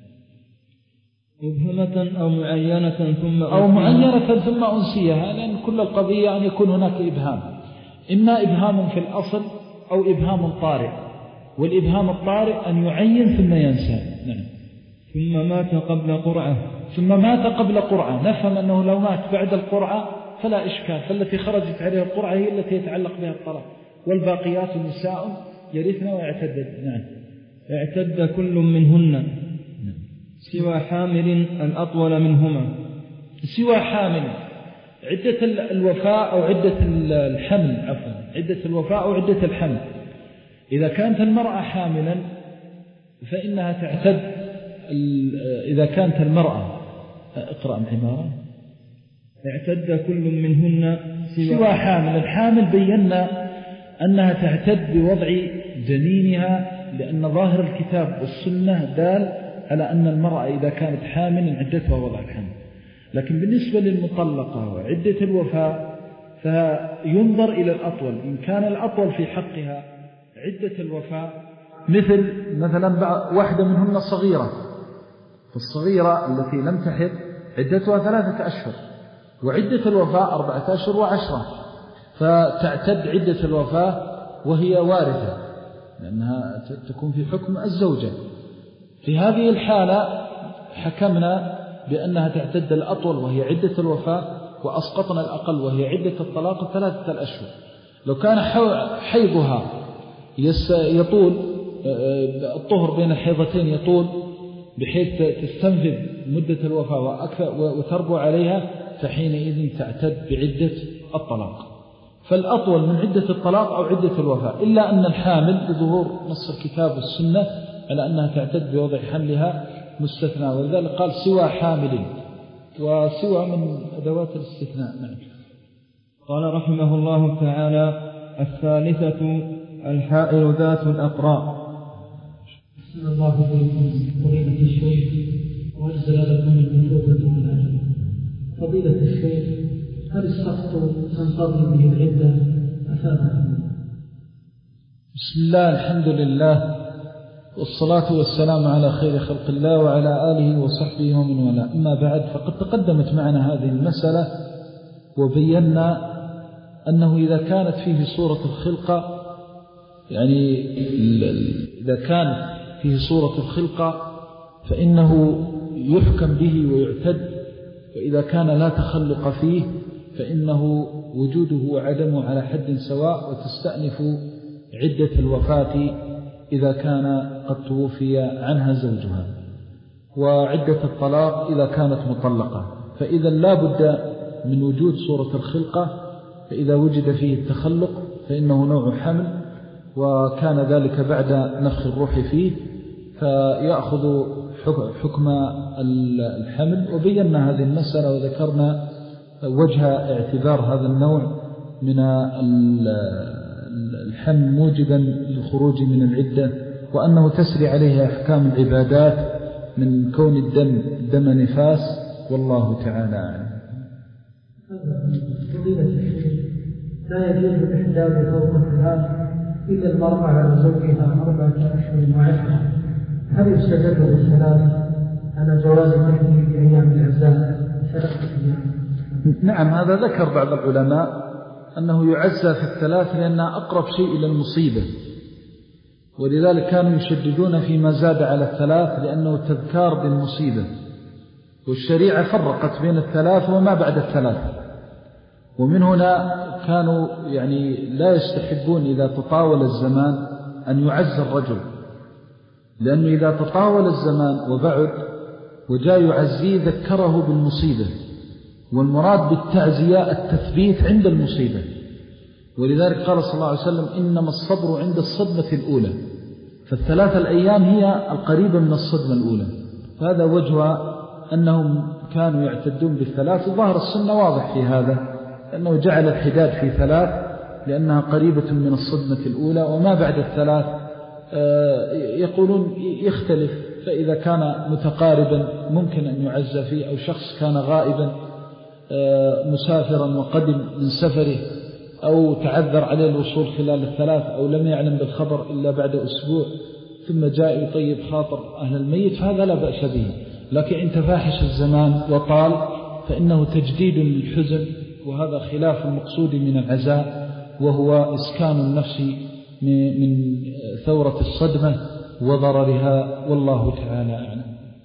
مبهمة أو معينة ثم أو معينة ثم أنسيها، لأن كل القضية أن يكون هناك إبهام، إما إبهام في الأصل أو إبهام طارئ، والإبهام الطارئ أن يعين ثم ينسى. نعم. ثم مات قبل قرعة. ثم مات قبل قرعة، نفهم أنه لو مات بعد القرعة فلا إشكال، فالتي خرجت عليها القرعة هي التي يتعلق بها الطلاق، والباقيات نساء يرثن ويعتدد. نعم. اعتد كل منهن سوى حامل الأطول منهما. سوى حامل، عدة الوفاء أو عدة الحمل، عفوا عدة الوفاء أو عدة الحمل. إذا كانت المرأة حاملا فإنها تعتد. إذا كانت المرأة، اقرأ العبارة، اعتد كل منهن سوى, سوى حامل. الحامل بينا أنها تعتد بوضع جنينها، لأن ظاهر الكتاب والسنة دال على أن المرأة إذا كانت حامل عدتها وضع الحمل. لكن بالنسبة للمطلقة وعدة الوفاء فينظر إلى الأطول، إن كان الأطول في حقها عدة الوفاء، مثل مثلا واحدة منهن صغيرة، فالصغيرة التي لم تحض عدتها ثلاثة أشهر، وعدة الوفاء أربعة أشهر وعشرة، فتعتد عدة الوفاة وهي وارثة، لأنها تكون في حكم الزوجة. في هذه الحالة حكمنا بأنها تعتد الأطول وهي عدة الوفاة، وأسقطنا الأقل وهي عدة الطلاق ثلاثة الأشهر. لو كان حيضها يطول، الطهر بين الحيضتين يطول بحيث تستنفذ مدة الوفاة وأكثر وتربو عليها، فحينئذ تعتد بعدة الطلاق. فالأطول من عدة الطلاق أو عدة الوفاة، إلا أن الحامل بظهور نص الكتاب والسنة على أنها تعتد بوضع حملها مستثنى، ولذلك قال سوى حامل، وسوى من أدوات الاستثناء. نعم. قال رحمه الله تعالى: الثالثة الحائل ذات الأقراء. بسم الله عليكم فضيلة الشيخ، وأجزل لكم المثوبة والأجر. فضيلة الشيخ، هل السقط تنقضي به العدة أفادكم؟ بسم الله، الحمد لله، والصلاة والسلام على خير خلق الله وعلى آله وصحبه ومن والاه. أما بعد، فقد تقدمت معنا هذه المسألة وبينا أنه إذا كانت فيه صورة الخلقة، يعني إذا كان فيه صورة الخلقة فإنه يحكم به ويعتد، وإذا كان لا تخلق فيه فإنه وجوده وعدمه على حد سواء، وتستأنف عدة الوفاة إذا كان قد توفي عنها زوجها، وعدة الطلاق إذا كانت مطلقة. فإذا لا بد من وجود صورة الخلقة، فإذا وجد فيه التخلق فإنه نوع حمل، وكان ذلك بعد نفخ الروح فيه فيأخذ حكم الحمل. وبينا هذه المسألة وذكرنا وجه اعتبار هذا النوع من الحمل موجبا للخروج من العدة، وأنه تسري عليه أحكام العبادات من كون الدم دم نفاس، والله تعالى أعلم. فضيلة الشيخ، لا يجوز الإحداد فوق الثلاث إذا المرأة على زوجها أربعة أشهر وعشرة، هل يستدل بالثلاث على جواز التحديد بأيام العزاء ثلاثة أيام؟ نعم، هذا ذكر بعض العلماء أنه يعزى في الثلاث لأنها أقرب شيء إلى المصيبة، ولذلك كانوا يشددون فيما زاد على الثلاث لأنه تذكار بالمصيبة، والشريعة فرقت بين الثلاث وما بعد الثلاث. ومن هنا كانوا يعني لا يستحبون إذا تطاول الزمان أن يعز الرجل، لأنه إذا تطاول الزمان وبعد وجاء يعزيه ذكره بالمصيبة، والمراد بالتعزية التثبيت عند المصيبة. ولذلك قال صلى الله عليه وسلم: إنما الصبر عند الصدمة الأولى. فالثلاث الأيام هي القريبة من الصدمة الأولى. فهذا وجه أنهم كانوا يعتدون بالثلاث، وظهر السنة واضح في هذا، أنه جعل الحداد في ثلاث لأنها قريبة من الصدمة الأولى، وما بعد الثلاث يقولون يختلف، فإذا كان متقاربا ممكن أن يعزى فيه، أو شخص كان غائبا مسافرا وقدم من سفره، أو تعذر عليه الوصول خلال الثلاث، أو لم يعلم بالخبر إلا بعد أسبوع ثم جاء يطيب خاطر أهل الميت، فهذا لا بأس به. لكن إن تفاحش الزمان وطال فإنه تجديد للحزن، وهذا خلاف المقصود من العزاء، وهو إسكان النفس من ثورة الصدمة وضررها، والله تعالى أعلم.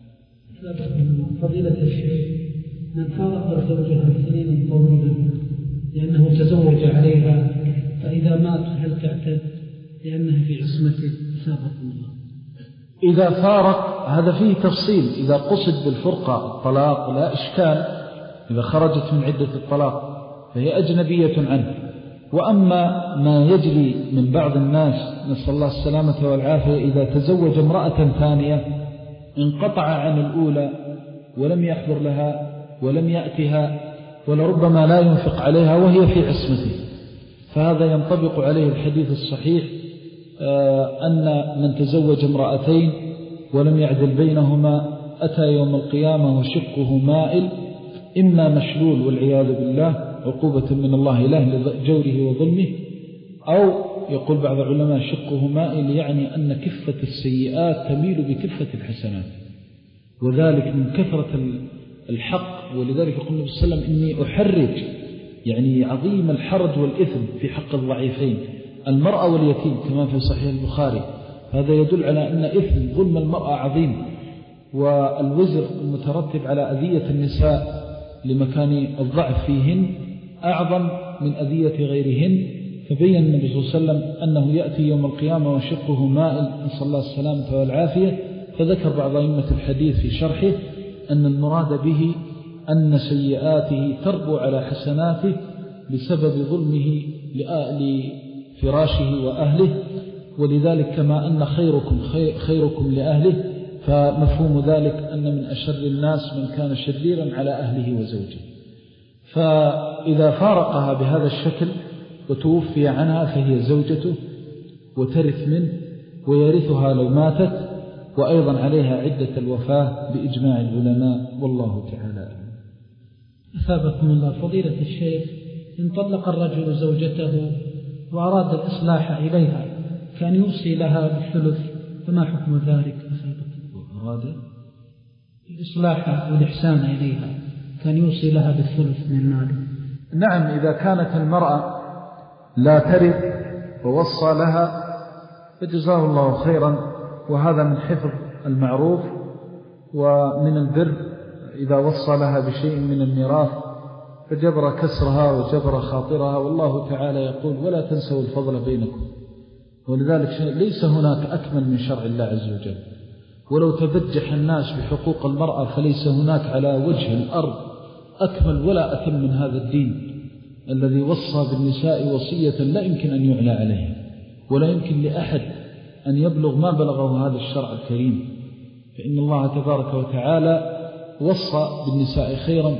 فضيلة الشيخ، من فارق زوجها سنين طويلة لأنه تزوج عليها، فإذا مات هل تعتد لأنها في عصمته؟ سابقا الله. إذا فارق هذا فيه تفصيل، إذا قصد بالفرقة الطلاق لا إشكال، إذا خرجت من عدة الطلاق فهي أجنبية عنه. وأما ما يجري من بعض الناس نسأل الله السلامة والعافية، إذا تزوج امرأة ثانية انقطع عن الأولى ولم يحضر لها ولم يأتها، ولربما لا ينفق عليها وهي في عصمته، فهذا ينطبق عليه الحديث الصحيح أن من تزوج امرأتين ولم يعدل بينهما أتى يوم القيامة وشقه مائل، إما مشلول والعياذ بالله عقوبة من الله له لجوره وظلمه، أو يقول بعض العلماء شقه مائل يعني أن كفة السيئات تميل بكفة الحسنات، وذلك من كثرة الحق. ولذلك يقول النبي صلى الله عليه وسلم: إني أحرج، يعني عظيم الحرج والإثم في حق الضعيفين، المرأة واليتيم، كما في صحيح البخاري. هذا يدل على أن إثم ظلم المرأة عظيم، والوزر المترتب على أذية النساء لمكان الضعف فيهن أعظم من أذية غيرهن. فبين النبي صلى الله عليه وسلم أنه يأتي يوم القيامة وشقه مائل، نسأل الله السلامة والعافية. فذكر بعض أئمة الحديث في شرحه أن المراد به أن سيئاته تربو على حسناته بسبب ظلمه لفراشه وأهله. ولذلك كما أن خيركم خيركم لأهله، فمفهوم ذلك أن من أشر الناس من كان شريرا على أهله وزوجه. فإذا فارقها بهذا الشكل وتوفي عنها فهي زوجته وترث منه ويرثها لو ماتت، وأيضا عليها عدة الوفاة بإجماع العلماء، والله تعالى أعلم. أثابكم الله. فضيلة الشيخ، إن طلق الرجل زوجته وأراد الإصلاح إليها كان يوصي لها بالثلث، فما حكم ذلك؟ أراد الإصلاح والإحسان إليها كان يوصي لها بالثلث من ماله. نعم، إذا كانت المرأة لا ترث ووصى لها فجزاه الله خيرا، وهذا من حفظ المعروف ومن البر. إذا وصى لها بشيء من الميراث فجبر كسرها وجبر خاطرها، والله تعالى يقول ولا تنسوا الفضل بينكم. ولذلك ليس هناك أكمل من شرع الله عز وجل. ولو تبجح الناس بحقوق المرأة فليس هناك على وجه الأرض أكمل ولا أتم من هذا الدين الذي وصى بالنساء وصية لا يمكن أن يعلى عليها، ولا يمكن لأحد أن يبلغ ما بلغه هذا الشرع الكريم. فإن الله تبارك وتعالى وصى بالنساء خيرا،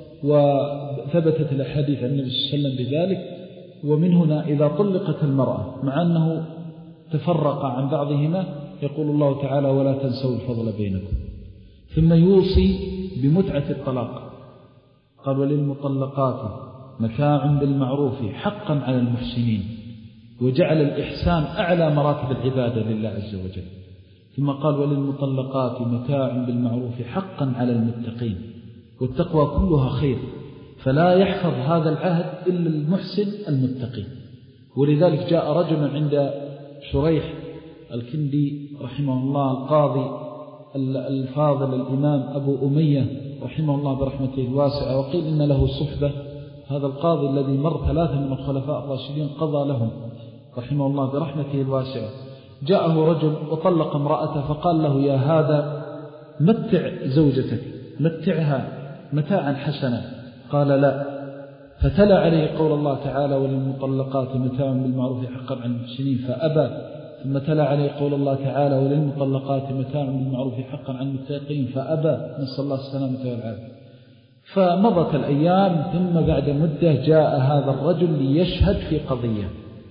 وثبتت الأحاديث عن النبي صلى الله عليه وسلم بذلك. ومن هنا إذا طلقت المرأة مع أنه تفرق عن بعضهما يقول الله تعالى ولا تنسوا الفضل بينكم، ثم يوصي بمتعة الطلاق. قال وللمطلقات متاع بالمعروف حقا على المحسنين، وجعل الإحسان أعلى مراتب العبادة لله عز وجل. ثم قال وللمطلقات متاع بالمعروف حقا على المتقين، والتقوى كلها خير، فلا يحفظ هذا العهد إلا المحسن المتقي. ولذلك جاء رجل عند شريح الكندي رحمه الله القاضي الفاضل الإمام أبو أمية رحمه الله برحمته الواسعة، وقيل إن له صحبة. هذا القاضي الذي مر ثلاثة من الخلفاء الراشدين قضى لهم رحمه الله برحمته الواسعة. جاءه رجل وطلق امرأته، فقال له يا هذا متع زوجتك، متعها متاعا حسنا. قال لا، فتلا عليه قول الله تعالى وللمطلقات متاع بالمعروف حقا على المحسنين فأبى. ثم تلا عليه قول الله تعالى وللمطلقات متاع بالمعروف حقا على المتقين فأبى، نسأل الله السلامة والعافية. فمضت الأيام، ثم بعد مدة جاء هذا الرجل ليشهد في قضية،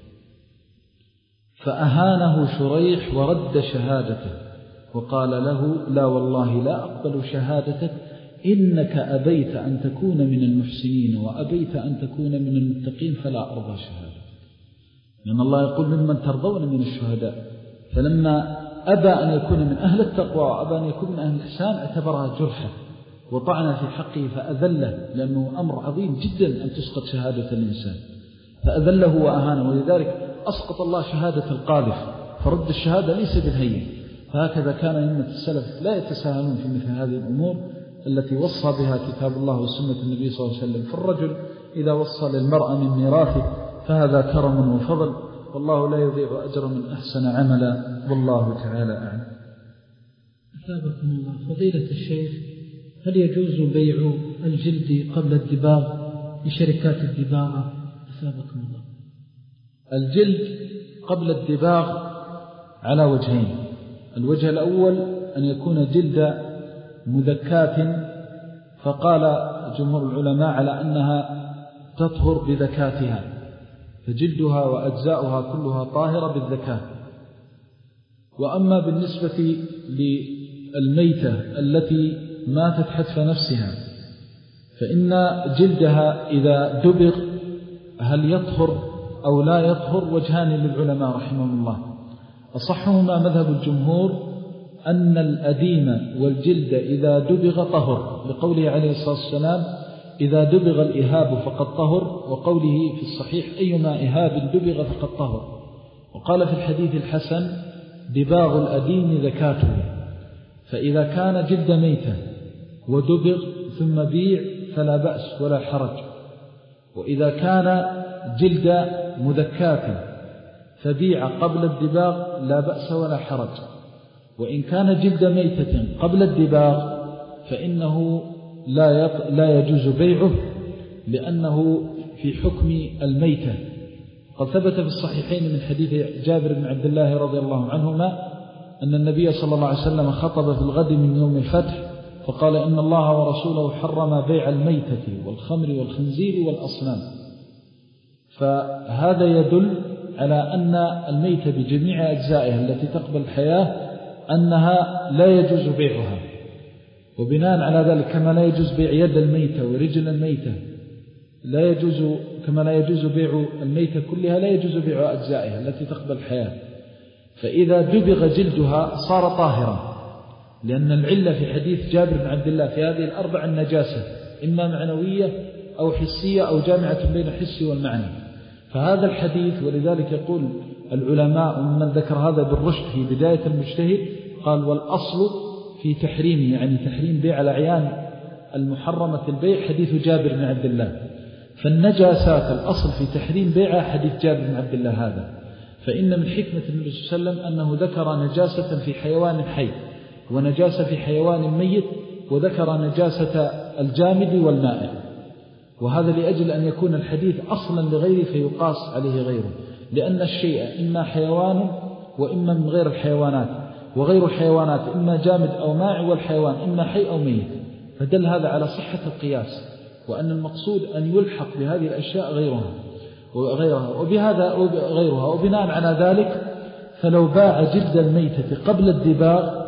فأهانه شريح ورد شهادته، وقال له لا والله لا أقبل شهادتك، إنك أبيت أن تكون من المحسنين وأبيت أن تكون من المتقين فلا أرضى شهادتك. لأن الله يقول ممن ترضون من الشهداء. فلما أبى أن يكون من أهل التقوى وأبى أن يكون من أهل الإحسان اعتبرها جرحة وطعن في حقه فأذله، لأنه أمر عظيم جدا أن تسقط شهادة الإنسان، فأذله وأهانه. ولذلك أسقط الله شهادة القاذف، فرد الشهادة ليس بالهين. فهكذا كان أئمة السلف لا يتساهلون في مثل هذه الأمور التي وصى بها كتاب الله وسنة النبي صلى الله عليه وسلم. فالرجل إذا وصى للمرأة من ميراثه فهذا كرم وفضل، والله لا يضيع أجر من أحسن عملا، والله تعالى أعلم. أثابكم الله. فضيلة الشيخ، هل يجوز بيع الجلد قبل الدباغ لشركات الدباغة؟ أثابكم الله. الجلد قبل الدباغ على وجهين. الوجه الأول أن يكون جلد مذكات، فقال جمهور العلماء على أنها تطهر بذكاتها، فجلدها وأجزاؤها كلها طاهرة بالذكاة. وأما بالنسبة للميتة التي ماتت حتف نفسها فإن جلدها إذا دبغ هل يطهر أو لا يطهر وجهان للعلماء رحمهم الله. أصحهما مذهب الجمهور أن الأديم والجلد إذا دبغ طهر، لقوله عليه الصلاة والسلام إذا دبغ الإهاب فقد طهر، وقوله في الصحيح أيما إهاب دبغ فقد طهر. وقال في الحديث الحسن دباغ الأديم ذكاته. فإذا كان جلد ميتة ودبغ ثم بيع فلا بأس ولا حرج. وإذا كان جلد مذكات فبيع قبل الدباغ لا بأس ولا حرج. وإن كان جلد ميتة قبل الدباغ فإنه لا يط... لا يجوز بيعه، لأنه في حكم الميتة. قد ثبت في الصحيحين من حديث جابر بن عبد الله رضي الله عنهما أن النبي صلى الله عليه وسلم خطب في الغد من يوم الفتح فقال إن الله ورسوله حرم بيع الميتة والخمر والخنزير والأصنام. فهذا يدل على أن الميتة بجميع أجزائها التي تقبل الحياة أنها لا يجوز بيعها، وبناء على ذلك كما لا يجوز بيع يد الميتة ورجل الميتة لا يجوز، كما لا يجوز بيع الميتة كلها لا يجوز بيع أجزائها التي تقبل الحياة. فإذا دبغ جلدها صار طاهرا، لأن العلة في حديث جابر بن عبد الله في هذه الأربع النجاسة إما معنوية أو حسية أو جامعة بين الحس والمعنى. فهذا الحديث ولذلك يقول العلماء ومن ذكر هذا بالرشد في بداية المجتهد قال والأصل في تحريمه، يعني تحريم بيع الأعيان المحرمة البيع حديث جابر بن عبد الله. فالنجاسات الأصل في تحريم بيعها حديث جابر بن عبد الله هذا. فإن من حكمة النبي صلى الله عليه وسلم أنه ذكر نجاسة في حيوان حي ونجاسة في حيوان ميت، وذكر نجاسة الجامد والمائع، وهذا لأجل أن يكون الحديث أصلا لغيره فيقاس عليه غيره، لأن الشيء إما حيوان وإما من غير الحيوانات، وغير الحيوانات إما جامد أو مائع، والحيوان إما حي أو ميت. فدل هذا على صحة القياس، وأن المقصود أن يلحق بهذه الأشياء غيرها وغيرها وبهذا غيرها. وبناء على ذلك فلو باع جلد الميتة قبل الدباغ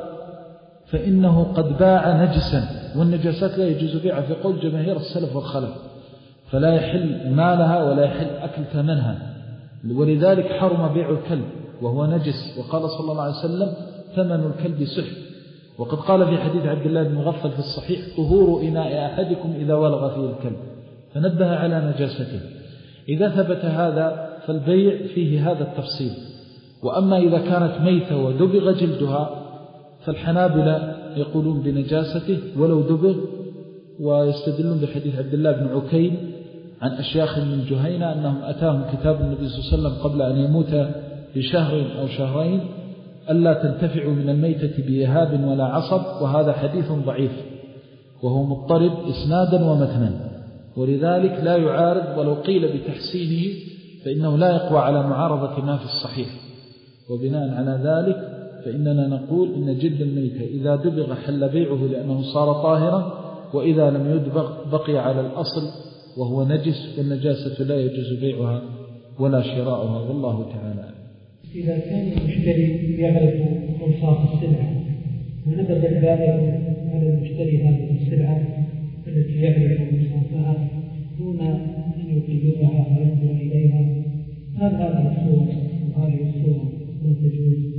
فإنه قد باع نجسا، والنجاسات لا يجوز بيعها في قول جماهير السلف والخلف، فلا يحل مالها ولا يحل أكل ثمنها. ولذلك حرم بيع الكلب وهو نجس، وقال صلى الله عليه وسلم ثمن الكلب سحت. وقد قال في حديث عبد الله بن مغفل في الصحيح طهور إناء أحدكم إذا ولغ فيه الكلب، فنبه على نجاسته. إذا ثبت هذا فالبيع فيه هذا التفصيل. وأما إذا كانت ميتة ودبغ جلدها فالحنابلة يقولون بنجاسته ولو دبغ، ويستدلون بحديث عبد الله بن عكيم عن أشياخ من جهينة أنهم أتاهم كتاب النبي صلى الله عليه وسلم قبل أن يموت بشهر أو شهرين ألا تنتفعوا من الميتة بإهاب ولا عصب، وهذا حديث ضعيف وهو مضطرب إسنادا ومتنا، ولذلك لا يعارض ولو قيل بتحسينه فإنه لا يقوى على معارضة ما في الصحيح. وبناء على ذلك فإننا نقول إن جلد الميتة إذا دبغ حل بيعه لأنه صار طاهرا، وإذا لم يدبغ بقي على الأصل وهو نجس، والنجاسة لا يجوز بيعها ولا شراؤها، والله تعالى. إذا كان المشتري يعرف أوصاف السلعة ونبذ البائع على المشتري هذه السلعة التي يعرف أوصافها دون أن يقيدها وينظر إليها، هل هذه الصورة وهذه الصورة لا تجوز؟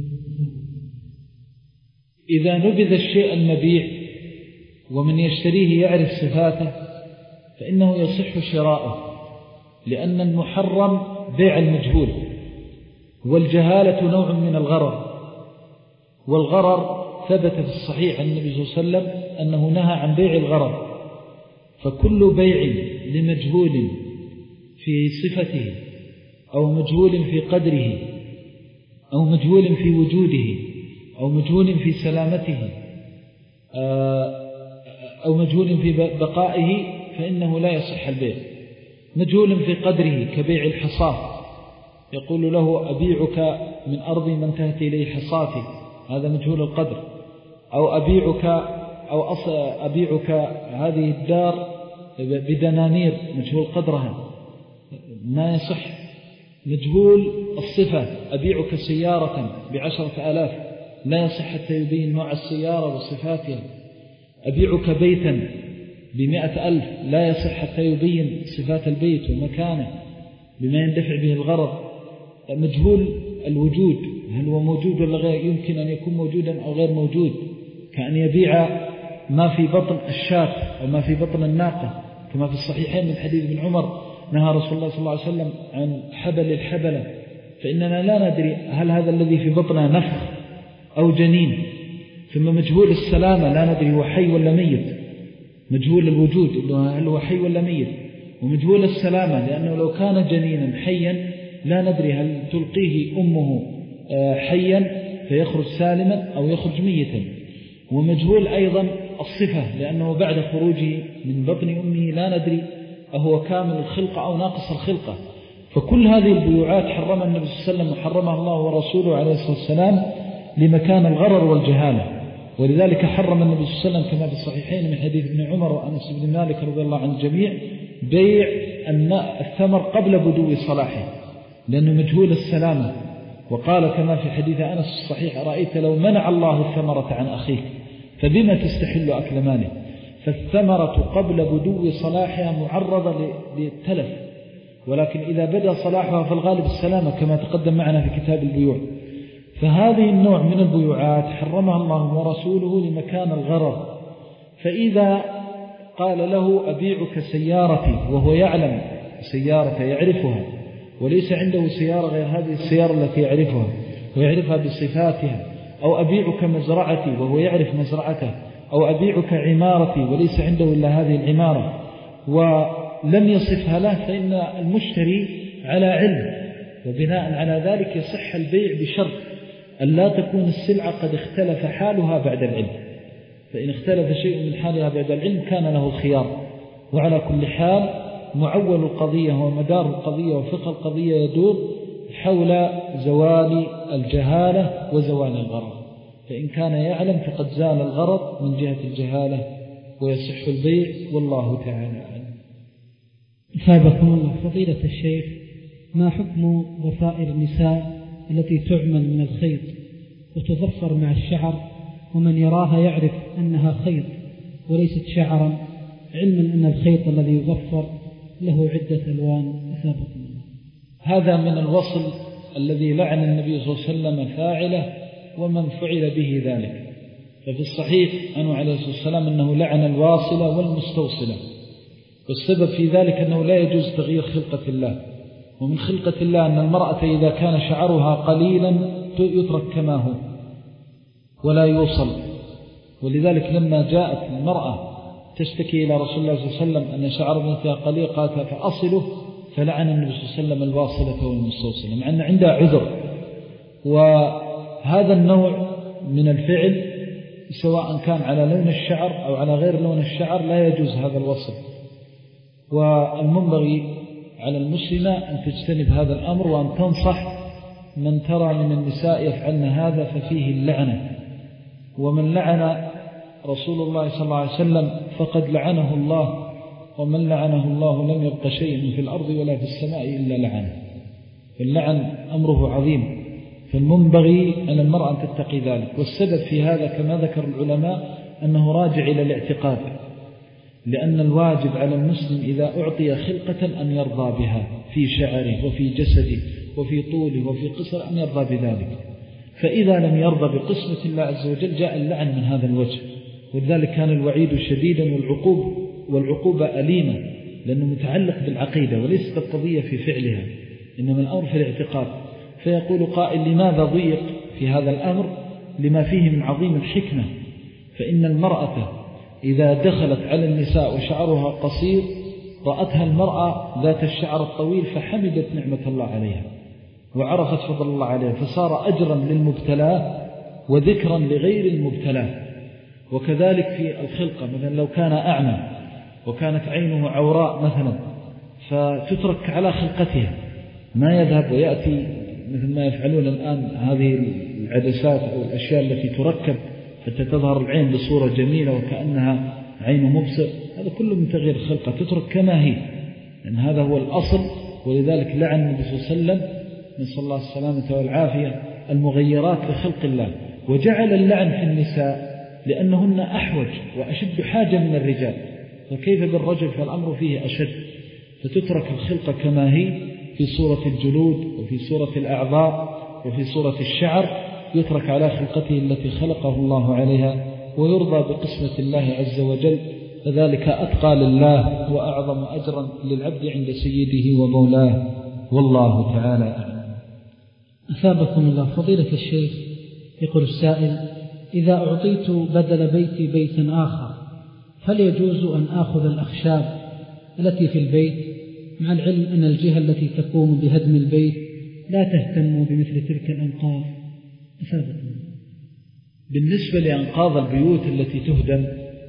إذا نبذ الشيء المبيع ومن يشتريه يعرف صفاته فإنه يصح شراؤه، لأن المحرم بيع المجهول، والجهالة نوع من الغرر، والغرر ثبت في الصحيح عن النبي صلى الله عليه وسلم أنه نهى عن بيع الغرر. فكل بيع لمجهول في صفته أو مجهول في قدره أو مجهول في وجوده أو مجهول في سلامته أو مجهول في بقائه فإنه لا يصح البيع. مجهول في قدره كبيع الحصاة، يقول له أبيعك من أرض من انتهت إليه حصاتي، هذا مجهول القدر. أو أبيعك أو أبيعك هذه الدار بدنانير، مجهول قدرها، ما يصح. مجهول الصفة، أبيعك سيارة بعشرة آلاف، لا يصح حتى يبين نوع السيارة وصفاتها. أبيعك بيتا بمئة ألف، لا يصح حتى يبين صفات البيت ومكانه بما يندفع به الغرض. مجهول الوجود، هل هو موجود ولا غير، يمكن أن يكون موجودا أو غير موجود، كأن يبيع ما في بطن الشاة أو ما في بطن الناقة، كما في الصحيحين من حديث ابن عمر نهى رسول الله صلى الله عليه وسلم عن حبل الحبلة، فإننا لا ندري هل هذا الذي في بطنه نفخ أو جنين. ثم مجهول السلامة لا ندري هو حي ولا ميت، مجهول الوجود هل هو حي ولا ميت. ومجهول السلامة لأنه لو كان جنينا حيا لا ندري هل تلقيه أمه حيا فيخرج سالما أو يخرج ميتا. ومجهول أيضا الصفة لأنه بعد خروجه من بطن أمه لا ندري أهو كامل الخلقة أو ناقص الخلقة. فكل هذه البيوعات حرمها النبي صلى الله عليه وسلم وحرمها الله ورسوله عليه الصلاة والسلام لمكان الغرر والجهالة. ولذلك حرم النبي صلى الله عليه وسلم كما في الصحيحين من حديث ابن عمر وأنس بن مالك رضي الله عن الجميع بيع الثمر قبل بدو صلاحه لأنه مجهول السلامة. وقال كما في حديث أنس الصحيح أرأيت لو منع الله الثمرة عن أخيك فبما تستحل أكل ماله. فالثمرة قبل بدو صلاحها معرضة للتلف، ولكن إذا بدأ صلاحها فالغالب السلامة كما تقدم معنا في كتاب البيوع. فهذه النوع من البيوعات حرمها الله ورسوله لمكان الغرر. فإذا قال له أبيعك سيارتي وهو يعلم سيارة يعرفها وليس عنده سيارة غير هذه السيارة التي يعرفها ويعرفها بصفاتها، أو أبيعك مزرعتي وهو يعرف مزرعته، أو أبيعك عمارتي وليس عنده إلا هذه العمارة ولم يصفها له، فإن المشتري على علم، وبناء على ذلك يصح البيع بشرط أن لا تكون السلعة قد اختلف حالها بعد العلم. فإن اختلف شيء من حالها بعد العلم كان له الخيار. وعلى كل حال معول القضية ومدار القضية وفقه القضية يدور حول زوال الجهالة وزوال الغرض. فإن كان يعلم فقد زال الغرض من جهة الجهالة ويصح البيع، والله تعالى أعلم. أثابكم الله. فضيلة الشيخ، ما حكم ضفائر النساء التي تعمل من الخيط وتظفر مع الشعر ومن يراها يعرف أنها خيط وليست شعرا، علما أن الخيط الذي يظفر له عدة ألوان؟ أثابكم الله. هذا من الوصل الذي لعن النبي صلى الله عليه وسلم فاعله ومن فعل به ذلك. ففي الصحيح أنه عليه الصلاة والسلام أنه لعن الواصلة والمستوصلة، والسبب في ذلك أنه لا يجوز تغيير خلقة الله. ومن خلقة الله أن المرأة إذا كان شعرها قليلا يترك كما هو ولا يوصل. ولذلك لما جاءت المرأة تشتكي إلى رسول الله صلى الله عليه وسلم أن شعر ابنتها قليل قالت فأصله، فلعن النبي صلى الله عليه وسلم الواصلة والمستوصلة مع أن عندها عذر. وهذا النوع من الفعل سواء كان على لون الشعر أو على غير لون الشعر لا يجوز هذا الوصف. والمنبغي على المسلمة أن تجتنب هذا الأمر وأن تنصح من ترى من النساء يفعلن هذا ففيه اللعنة. ومن لعن رسول الله صلى الله عليه وسلم فقد لعنه الله، ومن لعنه الله لم يبق شيء في الأرض ولا في السماء إلا لعنه. فاللعن أمره عظيم، فالمنبغي على المرأة أن تتقي ذلك. والسبب في هذا كما ذكر العلماء أنه راجع إلى الاعتقاد، لأن الواجب على المسلم إذا أعطي خلقة أن يرضى بها في شعره وفي جسده وفي طوله وفي قصر، أن يرضى بذلك. فإذا لم يرضى بقسمة الله عز وجل جاء اللعن من هذا الوجه. ولذلك كان الوعيد شديدا والعقوبة والعقوبة أليمة، لأنه متعلق بالعقيدة وليست القضية في فعلها، إنما الأمر في الاعتقاد. فيقول قائل لماذا ضيق في هذا الأمر؟ لما فيه من عظيم الحكمة. فإن المرأة إذا دخلت على النساء وشعرها قصير رأتها المرأة ذات الشعر الطويل فحمدت نعمة الله عليها وعرفت فضل الله عليها، فصار أجرا للمبتلى وذكرا لغير المبتلى. وكذلك في الخلقة، مثلا لو كان أعمى وكانت عينه عوراء مثلا فتترك على خلقتها، ما يذهب ويأتي مثل ما يفعلون الآن هذه العدسات أو الأشياء التي تركب حتى تظهر العين بصورة جميلة وكأنها عين مبصر. هذا كله من تغيير الخلقة، تترك كما هي، لأن هذا هو الأصل. ولذلك لعن النبي صلى الله عليه وسلم نسأل الله السلامة والعافية المغيرات لخلق الله، وجعل اللعن في النساء لأنهن أحوج وأشد حاجة من الرجال، فكيف بالرجل فالأمر فيه أشد. فتترك الخلقة كما هي في صورة الجلود وفي صورة الأعضاء وفي صورة الشعر، يترك على خلقته التي خلقه الله عليها ويرضى بقسمة الله عز وجل، فذلك أتقى لله وأعظم أجرا للعبد عند سيده ومولاه، والله تعالى أعلم. أثابكم الله. فضيلة الشيخ، يقول السائل: إذا أعطيت بدل بيتي بيتا آخر هل يجوز أن آخذ الأخشاب التي في البيت، مع العلم أن الجهة التي تقوم بهدم البيت لا تهتم بمثل تلك الأنقاض؟ أثابكم. بالنسبة لأنقاض البيوت التي تهدم،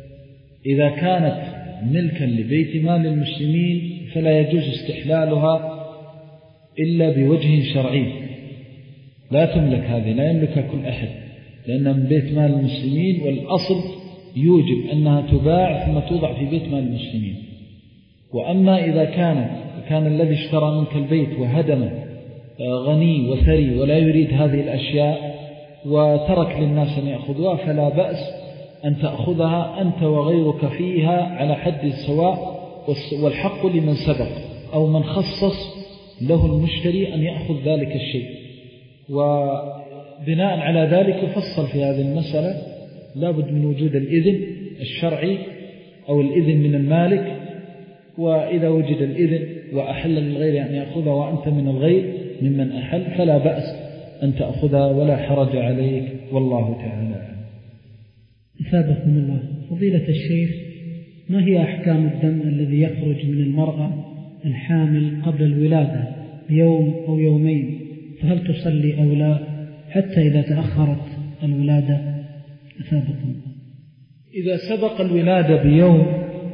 إذا كانت ملكا لبيت مال المسلمين فلا يجوز استحلالها إلا بوجه شرعي، لا تملك هذه، لا يملكها كل أحد، لأنها من بيت مال المسلمين، والأصل يوجب أنها تباع ثم توضع في بيت مال المسلمين. وأما إذا كان كان الذي اشترى منك البيت وهدم غني وثري ولا يريد هذه الأشياء وترك للناس أن يأخذوها، فلا بأس أن تأخذها أنت وغيرك فيها على حد السواء، والحق لمن سبق أو من خصص له المشتري أن يأخذ ذلك الشيء. وبناء على ذلك يفصل في هذه المسألة لابد من وجود الإذن الشرعي أو الإذن من المالك، وإذا وجد الإذن وأحل للغير أن يأخذها وأنت من الغير ممن أحل فلا بأس أن تأخذها ولا حرج عليك، والله تعالى أعلم. أثابكم الله. فضيلة الشيخ، ما هي أحكام الدم الذي يخرج من المرأة الحامل قبل الولادة بيوم أو يومين؟ فهل تصلي أو لا حتى إذا تأخرت الولادة؟ أثابكم الله. إذا سبق الولادة بيوم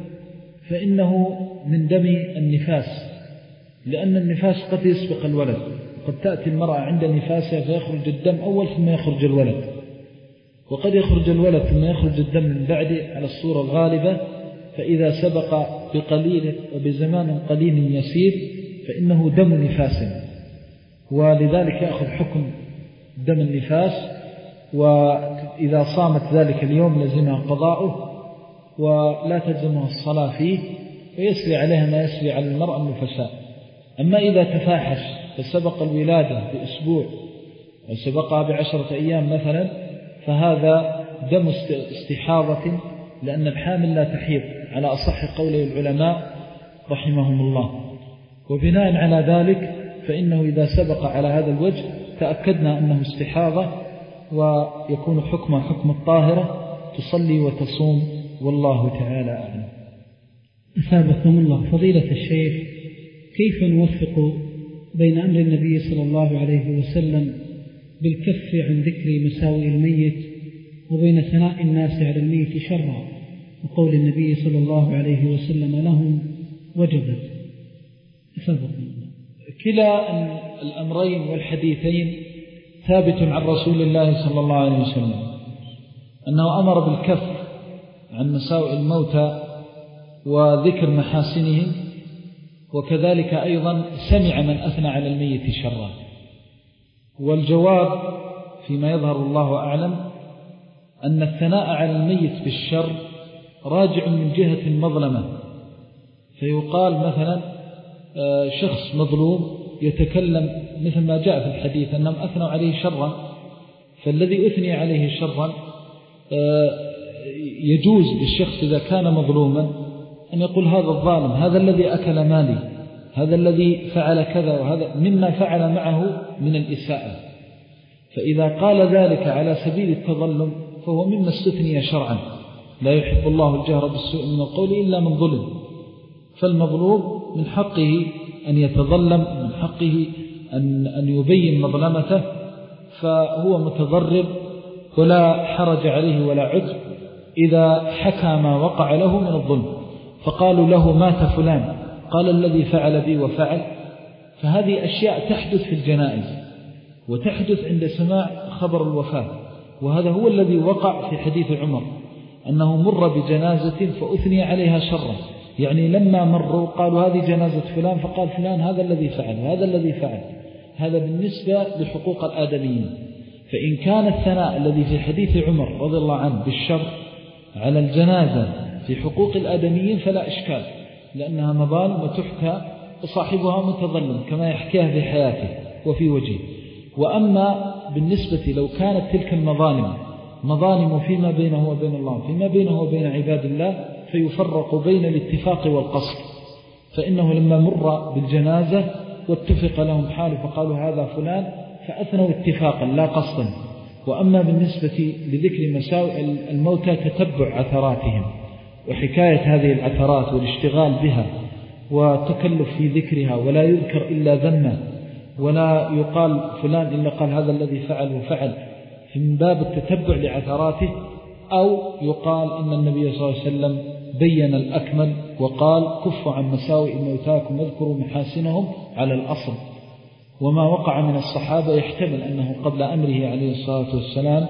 فإنه من دم النفاس، لأن النفاس قد يسبق الولد، قد تأتي المرأة عند نفاسها فيخرج الدم أول ثم يخرج الولد، وقد يخرج الولد ثم يخرج الدم من بعده على الصورة الغالبة. فإذا سبق بقليل وبزمان قليل يسير فإنه دم نفاس، ولذلك يأخذ حكم دم النفاس. وإذا صامت ذلك اليوم لزمها قضاؤه ولا تلزمها الصلاة فيه، ويسري عليها ما يسري على المرأة النفساء. أما إذا تفاحش فسبق الولادة بأسبوع وسبقها بعشرة أيام مثلا، فهذا دم استحاضة، لأن الحامل لا تحيض على أصح قوله العلماء رحمهم الله. وبناء على ذلك فإنه إذا سبق على هذا الوجه تأكدنا أنه استحاضة، ويكون حكم حكم الطاهرة، تصلي وتصوم، والله تعالى أعلم. أثابكم الله. فضيلة الشيخ، كيف نوفق بين أمر النبي صلى الله عليه وسلم بالكف عن ذكر مساوئ الميت وبين ثناء الناس على الميت شرا وقول النبي صلى الله عليه وسلم لهم وجبت؟ أثابكم الله. كلا الأمرين والحديثين ثابت عن رسول الله صلى الله عليه وسلم أنه أمر بالكف عن مساوئ الموتى وذكر محاسنهم، وكذلك أيضا سمع من أثنى على الميت شرا. والجواب فيما يظهر الله أعلم أن الثناء على الميت بالشر راجع من جهة المظلمة، فيقال مثلا شخص مظلوم يتكلم مثل ما جاء في الحديث أنهم أثنوا عليه شرا، فالذي أثني عليه شرا يجوز للشخص إذا كان مظلوما أن يقول هذا الظالم، هذا الذي أكل مالي، هذا الذي فعل كذا، وهذا مما فعل معه من الإساءة. فإذا قال ذلك على سبيل التظلم فهو مما استثني شرعا، لا يحب الله الجهر بالسوء من القول إلا من ظلم. فالمظلوم من حقه أن يتظلم، من حقه أن, أن يبين مظلمته، فهو متضرر ولا حرج عليه ولا عذر إذا حكى ما وقع له من الظلم. فقالوا له مات فلان، قال الذي فعل بي وفعل. فهذه أشياء تحدث في الجنائز وتحدث عند سماع خبر الوفاة، وهذا هو الذي وقع في حديث عمر أنه مر بجنازة فأثني عليها شرا، يعني لما مروا قالوا هذه جنازة فلان، فقال فلان هذا الذي فعل، هذا الذي فعل. هذا بالنسبة لحقوق الآدميين. فإن كان الثناء الذي في حديث عمر رضي الله عنه بالشر على الجنازة في حقوق الآدميين فلا إشكال، لأنها مظالم وتحكى وصاحبها متظلم كما يحكيها في حياته وفي وجهه. وأما بالنسبة لو كانت تلك المظالم مظالم فيما بينه وبين الله، فيما بينه وبين عباد الله، فيفرق بين الاتفاق والقصد. فإنه لما مر بالجنازة واتفق لهم حال فقالوا هذا فلان فأثنوا اتفاقا لا قصدا. وأما بالنسبة لذكر مساوئ الموتى تتبع عثراتهم وحكاية هذه العثرات والاشتغال بها وتكلف في ذكرها، ولا يذكر إلا ذمه، ولا يقال فلان إلا قال هذا الذي فعل وفعل، من باب التتبع لعثراته. أو يقال إن النبي صلى الله عليه وسلم بين الأكمل وقال كفوا عن مساوئ موتاكم واذكروا محاسنهم على الأصل. وما وقع من الصحابة يحتمل أنه قبل أمره عليه الصلاة والسلام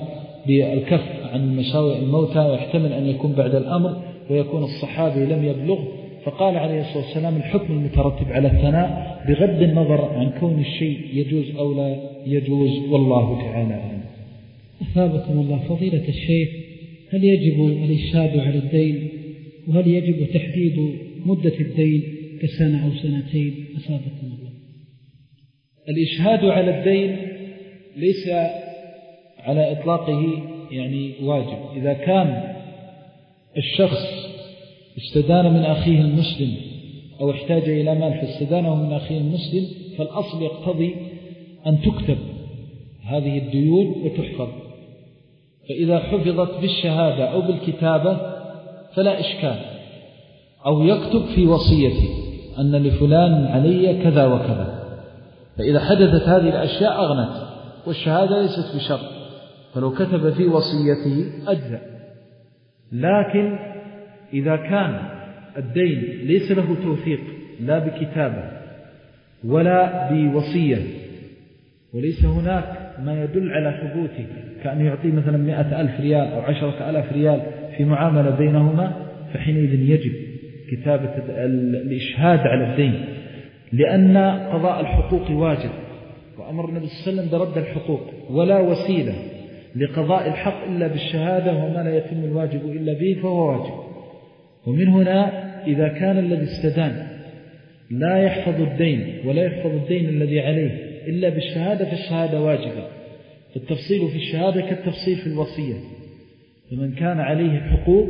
بالكف عن مشاوئ الموتى، ويحتمل أن يكون بعد الأمر ويكون الصحابي لم يبلغ، فقال عليه الصلاة والسلام الحكم المترتب على الثناء بغض النظر عن كون الشيء يجوز أو لا يجوز، والله تعالى أعلم. أثابكم الله فضيلة الشيخ، هل يجب الإشهاد على الدين؟ وهل يجب تحديد مدة الدين كسنة أو سنتين؟ أثابكم الله. الإشهاد على الدين ليس على إطلاقه يعني واجب. إذا كان الشخص استدان من أخيه المسلم أو احتاج إلى مال فاستدانه من أخيه المسلم، فالأصل يقتضي أن تكتب هذه الديون وتحفظ، فإذا حفظت بالشهادة أو بالكتابة فلا إشكال، أو يكتب في وصيته أن لفلان علي كذا وكذا، فإذا حدثت هذه الأشياء أغنت، والشهادة ليست بشرط، فلو كتب في وصيته أجزأ. لكن إذا كان الدين ليس له توثيق لا بكتابة ولا بوصية، وليس هناك ما يدل على ثبوته كأن يعطي مثلا مئة ألف ريال أو عشرة ألاف ريال في معاملة بينهما، فحينئذ يجب كتابة الإشهاد على الدين، لأن قضاء الحقوق واجب، وأمر النبي صلى الله عليه وسلم برد الحقوق، ولا وسيلة لقضاء الحق إلا بالشهادة، وما لا يتم الواجب إلا به فهو واجب. ومن هنا إذا كان الذي استدان لا يحفظ الدين ولا يحفظ الدين الذي عليه إلا بالشهادة فالشهادة واجبة، فالتفصيل في الشهادة كالتفصيل في الوصية، فمن كان عليه حقوق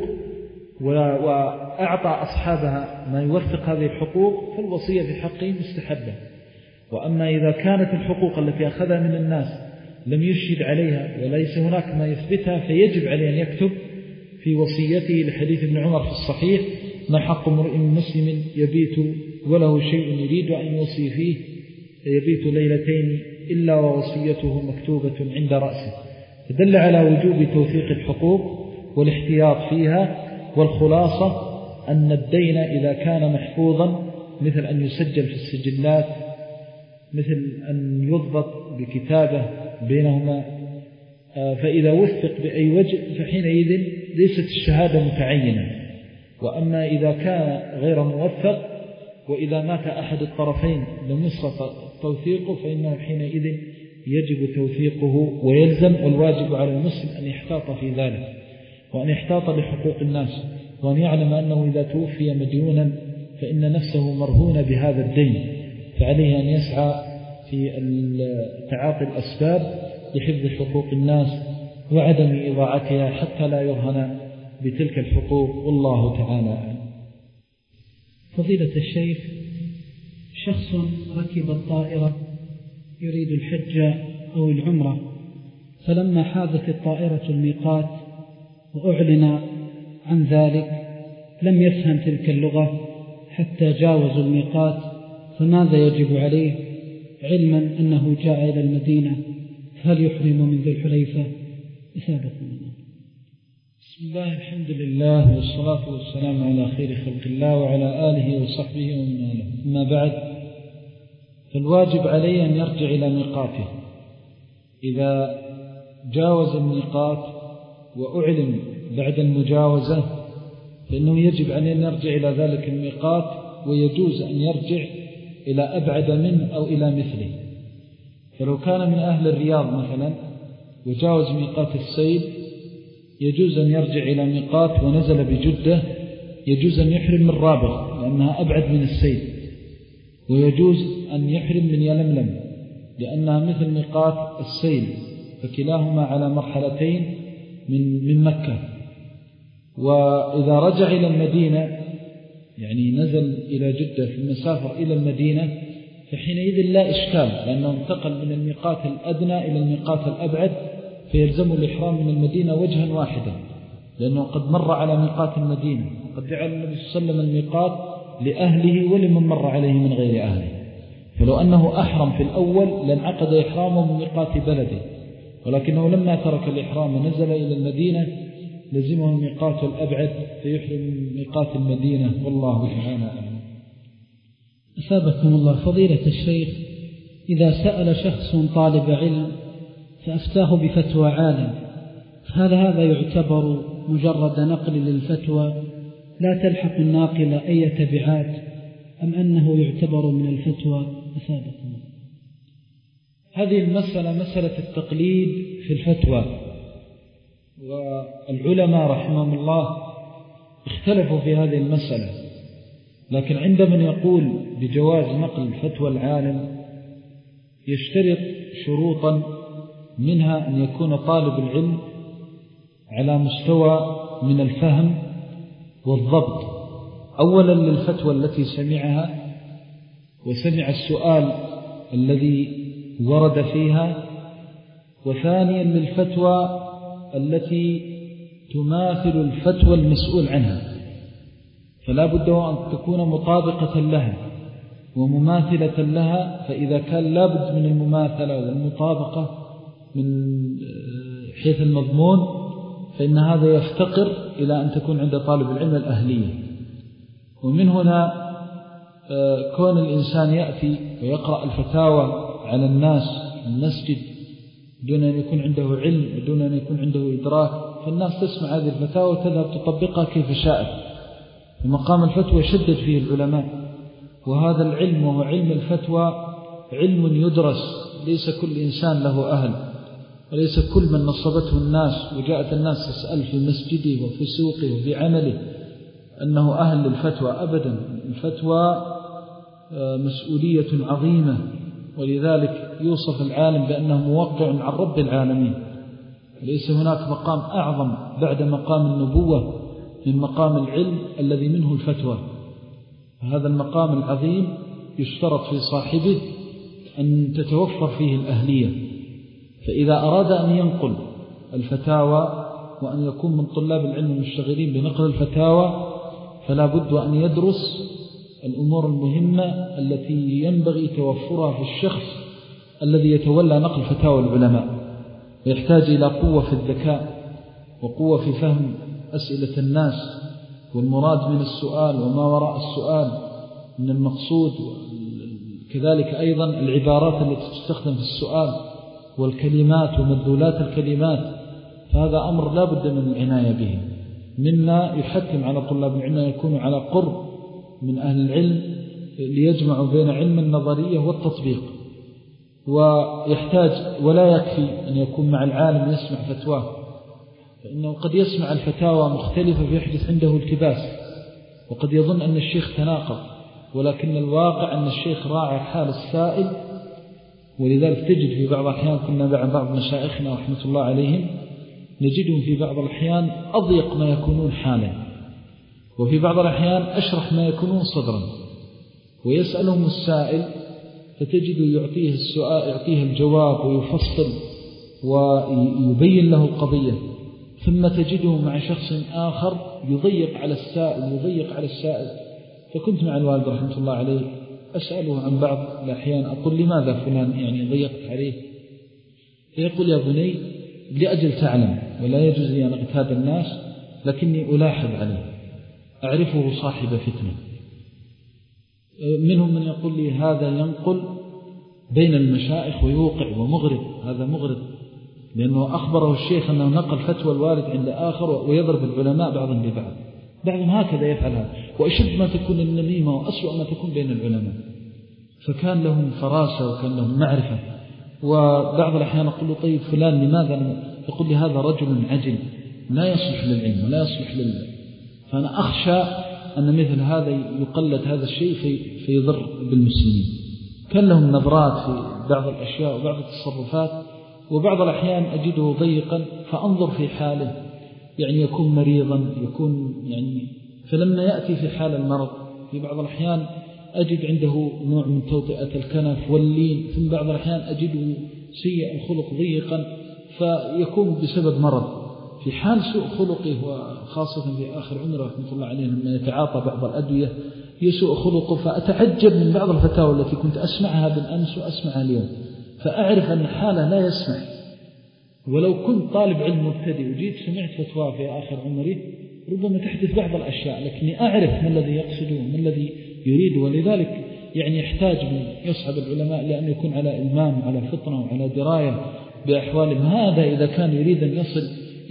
وأعطى أصحابها ما يوثق هذه الحقوق فالوصية في حقه مستحبة. وأما إذا كانت الحقوق التي أخذها من الناس لم يشهد عليها وليس هناك ما يثبتها، فيجب عليه أن يكتب في وصيته لحديث ابن عمر في الصحيح: ما حق امرئ مسلم يبيت وله شيء يريد أن يوصي فيه يبيت ليلتين إلا ووصيته مكتوبة عند رأسه. فدل على وجوب توثيق الحقوق والاحتياط فيها. والخلاصة أن الدين إذا كان محفوظا، مثل أن يسجل في السجلات، مثل أن يضبط بكتابة بينهما، فإذا وثق بأي وجه فحينئذ ليست الشهادة متعينة. وأما إذا كان غير موثق وإذا مات أحد الطرفين لم يسقط توثيقه فإنه حينئذ يجب توثيقه ويلزم. والواجب على المسلم أن يحتاط في ذلك، وأن يحتاط لحقوق الناس، وأن يعلم أنه إذا توفي مديونا فإن نفسه مرهونة بهذا الدين، فعليه أن يسعى في تعاطي الأسباب لحفظ حقوق الناس وعدم إضاعتها حتى لا يرهن بتلك الحقوق، والله تعالى أعلم. فضيلة الشيخ، شخص ركب الطائرة يريد الحج أو العمرة، فلما حاذت الطائرة الميقات وأعلن عن ذلك لم يفهم تلك اللغة حتى جاوزوا الميقات، فماذا يجب عليه علما أنه جاء إلى المدينة؟ هل يحرم من ذي الحليفة؟ إثابكم الله. بسم الله، الحمد لله، والصلاة والسلام على خير خلق الله وعلى آله وصحبه ومن والاه. أما بعد، فالواجب عليه أن يرجع إلى ميقاته. إذا جاوز الميقات وأعلم بعد المجاوزة فإنه يجب عليه أن يرجع إلى ذلك الميقات، ويجوز أن يرجع إلى أبعد منه أو إلى مثله. فلو كان من أهل الرياض مثلا وجاوز ميقات السيل يجوز أن يرجع إلى ميقات، ونزل بجدة يجوز أن يحرم من رابغ لأنها أبعد من السيل، ويجوز أن يحرم من يلملم لأنها مثل ميقات السيل، فكلاهما على مرحلتين من من مكة. وإذا رجع إلى المدينة يعني نزل إلى جدة ثم سافر إلى المدينة فحينئذ لا إشكال، لأنه انتقل من الميقات الأدنى إلى الميقات الأبعد، فيلزم الإحرام من المدينة وجها واحدا، لأنه قد مر على ميقات المدينة، قد جعل النبي صلى الله عليه وسلم الميقات لأهله ولمن مر عليه من غير أهله. فلو أنه أحرم في الأول لانعقد إحرامه من ميقات بلده، ولكنه لما ترك الإحرام ونزل إلى المدينة لزمه الميقات الأبعد فيحرم من ميقات المدينة، والله تعالى أعلم. أثابكم الله. فضيلة الشيخ، إذا سأل شخص طالب علم فأفتاه بفتوى عالم هل هذا يعتبر مجرد نقل للفتوى لا تلحق الناقل أي تبعات، أم أنه يعتبر من الفتوى أثابكم؟ هذه المسألة مسألة التقليد في الفتوى، والعلماء رحمهم الله اختلفوا في هذه المسألة، لكن عند من يقول بجواز نقل فتوى العالم يشترط شروطا، منها أن يكون طالب العلم على مستوى من الفهم والضبط، أولا للفتوى التي سمعها وسمع السؤال الذي ورد فيها، وثانيا للفتوى التي تماثل الفتوى المسؤول عنها، فلا بد أن تكون مطابقة لها ومماثلة لها. فإذا كان لا بد من المماثلة والمطابقة من حيث المضمون، فإن هذا يفتقر إلى أن تكون عند طالب العلم الأهلية. ومن هنا كون الإنسان يأتي ويقرأ الفتاوى على الناس المسجد دون أن يكون عنده علم ودون أن يكون عنده إدراك، فالناس تسمع هذه الفتاوى وتذهب تطبقها كيف شاءت. ومقام الفتوى شدد فيه العلماء، وهذا العلم وهو علم الفتوى علم يدرس، ليس كل إنسان له أهل، وليس كل من نصبته الناس وجاءت الناس تسأل في مسجده وفي سوقه وفي عمله أنه أهل للفتوى أبدا. الفتوى مسؤولية عظيمة، ولذلك يوصف العالم بأنه موقع عن رب العالمين. ليس هناك مقام أعظم بعد مقام النبوة من مقام العلم الذي منه الفتوى. هذا المقام العظيم يشترط في صاحبه أن تتوفر فيه الأهلية. فإذا أراد أن ينقل الفتاوى وأن يكون من طلاب العلم المشتغلين بنقل الفتاوى، فلا بد أن يدرس الأمور المهمة التي ينبغي توفرها في الشخص الذي يتولى نقل فتاوى العلماء، ويحتاج إلى قوة في الذكاء وقوة في فهم أسئلة الناس والمراد من السؤال وما وراء السؤال من المقصود، كذلك أيضا العبارات التي تستخدم في السؤال والكلمات ومدلولات الكلمات. فهذا أمر لا بد من العناية به. منا يحتم على طلاب العلم أن يكونوا على قرب من أهل العلم ليجمعوا بين علم النظرية والتطبيق، ويحتاج ولا يكفي أن يكون مع العالم يسمع فتواه، فإنه قد يسمع الفتاوى مختلفة فيحدث عنده التباس، وقد يظن أن الشيخ تناقض، ولكن الواقع أن الشيخ راعى حال السائل. ولذلك تجد في بعض الأحيان، كنا مع بعض مشايخنا رحمة الله عليهم نجدهم في بعض الأحيان أضيق ما يكونون حالا، وفي بعض الأحيان أشرح ما يكونون صدرا، ويسألهم السائل فتجد يعطيه السؤال يعطيه الجواب ويفصل ويبين له القضية، ثم تجده مع شخص آخر يضيق على السائل يضيق على السائل. فكنت مع الوالد رحمة الله عليه أسأله عن بعض الأحيان، أقول لماذا فلان يعني ضيقت عليه؟ فيقول يا بني لأجل تعلم، ولا يجوز لي أن أغتاب الناس، لكني ألاحظ عليه أعرفه صاحب فتنة. منهم من يقول لي هذا ينقل بين المشايخ ويوقع ومغرب، هذا مغرب، لأنه أخبره الشيخ أنه نقل فتوى الوالد عند آخر ويضرب العلماء بعضهم ببعض. بعضهم هكذا يفعل هذا، وأشد ما تكون النميمة وأسوأ ما تكون بين العلماء. فكان لهم فراسة وكان لهم معرفة. وبعض الأحيان أقول له طيب فلان لماذا؟ يقول لي هذا رجل عجل لا يصلح للعلم ولا يصلح لله. فأنا أخشى أن مثل هذا يقلد هذا الشيء في فيضر بالمسلمين. كان لهم نظرات في بعض الأشياء وبعض التصرفات، وبعض الأحيان أجده ضيقا فأنظر في حاله، يعني يكون مريضا يكون يعني، فلما يأتي في حال المرض في بعض الأحيان أجد عنده نوع من توطئة الكنف واللين، ثم بعض الأحيان أجده سيء الخلق ضيقا فيكون بسبب مرض. في حال سوء خلقه وخاصة في آخر عمره رحمة الله عليه لما يتعاطى بعض الأدوية يسوء خلقه، فأتعجب من بعض الفتاوى التي كنت أسمعها بالأمس وأسمعها اليوم، فأعرف أن حاله لا يسمح. ولو كنت طالب علم مبتدئ وجيت سمعت فتوى في آخر عمري ربما تحدث بعض الأشياء، لكني أعرف ما الذي يقصده وما الذي يريد. ولذلك يعني يحتاج من يصحب العلماء لأن يكون على إلمام على فطنة وعلى دراية بأحوالهم. هذا إذا كان يريد أن يصل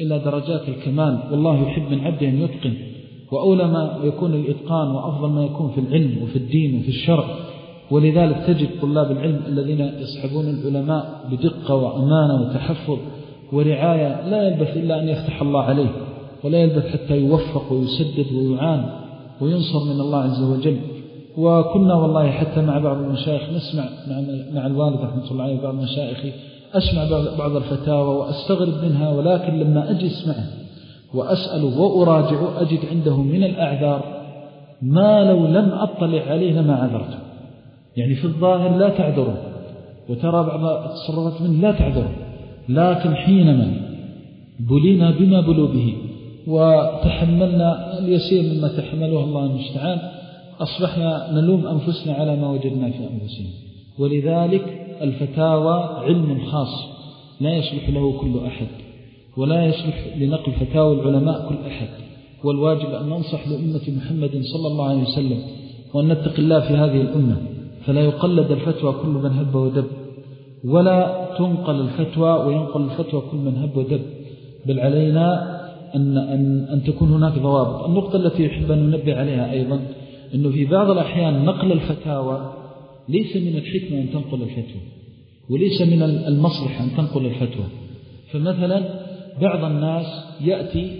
إلى درجات الكمال، والله يحب من عبده أن يتقن، وأولى ما يكون الإتقان وأفضل ما يكون في العلم وفي الدين وفي الشرع. ولذلك تجد طلاب العلم الذين يصحبون العلماء بدقة وأمانة وتحفظ ورعاية لا يلبث إلا أن يفتح الله عليه، ولا يلبث حتى يوفق ويسدد ويعان وينصر من الله عز وجل. وكنا والله حتى مع بعض المشايخ نسمع مع الوالد رحمة الله عليه بعض مشايخي أسمع بعض الفتاوى وأستغرب منها، ولكن لما أجلس معه وأسأله وأراجعه أجد عنده من الأعذار ما لو لم أطلع عليه لما عذرته. يعني في الظاهر لا تعذره، وترى بعض التصرفات منه لا تعذره، لكن حينما بلينا بما بلوا به وتحملنا اليسير مما تحمله الله المستعان أصبحنا نلوم أنفسنا على ما وجدنا في أنفسنا. ولذلك الفتاوى علم خاص لا يصلح له كل أحد، ولا يصلح لنقل فتاوى العلماء كل أحد، والواجب أن ننصح لأمة محمد صلى الله عليه وسلم وأن نتق الله في هذه الأمة، فلا يقلد الفتوى كل من هب ودب، ولا تنقل الفتوى وينقل الفتوى كل من هب ودب، بل علينا أن, أن, أن تكون هناك ضوابط. النقطة التي يحب أن ننبه عليها أيضا أنه في بعض الأحيان نقل الفتاوى ليس من الحكمة أن تنقل الفتوى، وليس من المصلحة أن تنقل الفتوى. فمثلا بعض الناس يأتي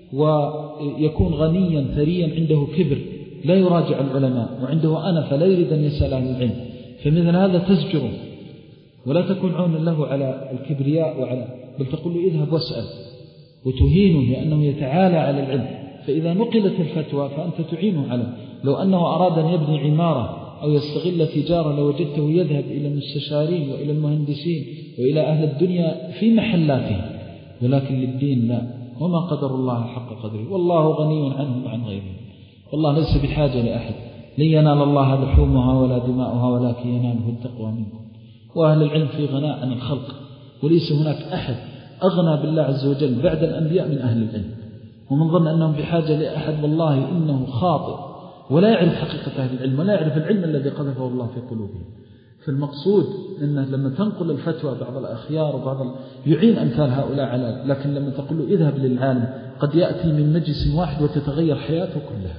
ويكون غنيا ثريا عنده كبر لا يراجع العلماء، وعنده أنا فلا يريد أن يسأل عن العلم، فمثل هذا تزجره ولا تكون عونا له على الكبرياء وعلى بل تقول له اذهب واسأل، وتهينه لأنه يتعالى على العلم. فإذا نقلت الفتوى فأنت تعينه على، لو أنه أراد أن يبني عمارة أو يستغل تجارة لوجدته يذهب إلى المستشارين وإلى المهندسين وإلى أهل الدنيا في محلاته، ولكن للدين لا. وما قدر الله حق قدره، والله غني عنهم وعن غيرهم، والله ليس بحاجة لأحد. لن ينال الله لحومها ولا دماؤها ولكن يناله التقوى منكم. وأهل العلم في غناء عن الخلق، وليس هناك أحد أغنى بالله عز وجل بعد الأنبياء من أهل العلم. ومن ظن أنهم بحاجة لأحد والله إنه خاطئ، ولا يعرف حقيقة أهل العلم، ولا يعرف العلم الذي قذفه الله في قلوبهم. فالمقصود أنه لما تنقل الفتوى بعض الأخيار وبعض ال... يعين أمثال هؤلاء على، لكن لما تقول له اذهب للعالم قد يأتي من مجلس واحد وتتغير حياته كلها.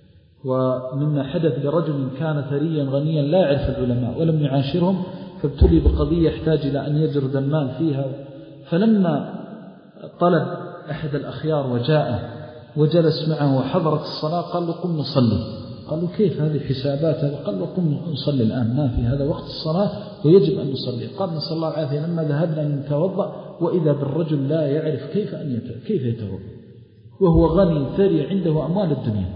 ومما حدث لرجل كان ثريا غنيا لا يعرف العلماء ولم يعاشرهم، فابتلي بقضية يحتاج إلى أن يجرد المال فيها. فلما طلب أحد الأخيار وجاءه وجلس معه وحضرت الصلاة قال له قم نصلي. قال له كيف هذه حساباتها؟ قال له قم نصلي الآن، ما في هذا وقت الصلاة ويجب أن نصلي. قال نصلى الله العافية. لما ذهبنا نتوضأ وإذا بالرجل لا يعرف كيف أن كيف يتوضأ وهو غني ثري عنده أموال الدنيا،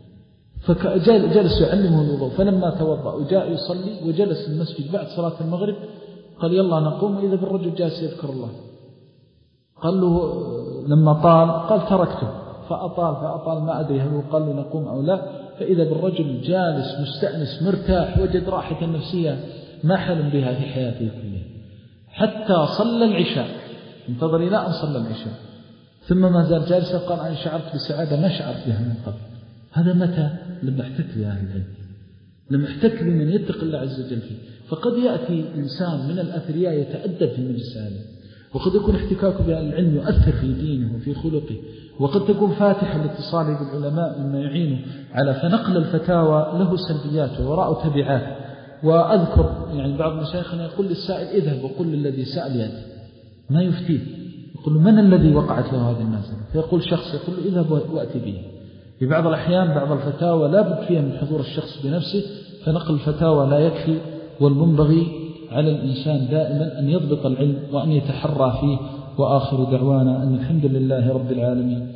فجلس يعلمه الوضوء. فلما توضأ وجاء يصلي وجلس المسجد بعد صلاة المغرب قال يلا نقوم، وإذا بالرجل جالس يذكر الله. قال له لما طال قال تركته، فأطال فأطال ما أدري هل قال له نقوم أو لا. فإذا بالرجل جالس مستأنس مرتاح وجد راحة نفسية ما حلم بها في حياته كلها، حتى صلى العشاء، انتظر إلى أن صلى العشاء ثم ما زال جالسا. قال أنا شعرت بسعادة ما شعرت بها من قبل. هذا متى؟ لما احتك بأهل العلم، لما احتك بمن يتق الله عز وجل فيه. فقد يأتي إنسان من الأثرياء يتأدب في المجلس هذا، وقد يكون احتكاكه بأهل العلم يؤثر في دينه وفي خلقه، وقد تكون فاتحة لاتصاله بالعلماء مما يعينه على. فنقل الفتاوى له سلبيات ووراء تبعات. وأذكر يعني بعض مشايخنا يقول للسائل اذهب وقل للذي سأل يأتي، ما يفتيه. يقول من الذي وقعت له هذه النازلة؟ فيقول شخص يقول له اذهب وأتي به. في بعض الأحيان بعض الفتاوى لا بد فيها من حضور الشخص بنفسه، فنقل الفتاوى لا يكفي. والمنبغي على الإنسان دائما أن يضبط العلم وأن يتحرى فيه. وآخر دعوانا أن الحمد لله رب العالمين.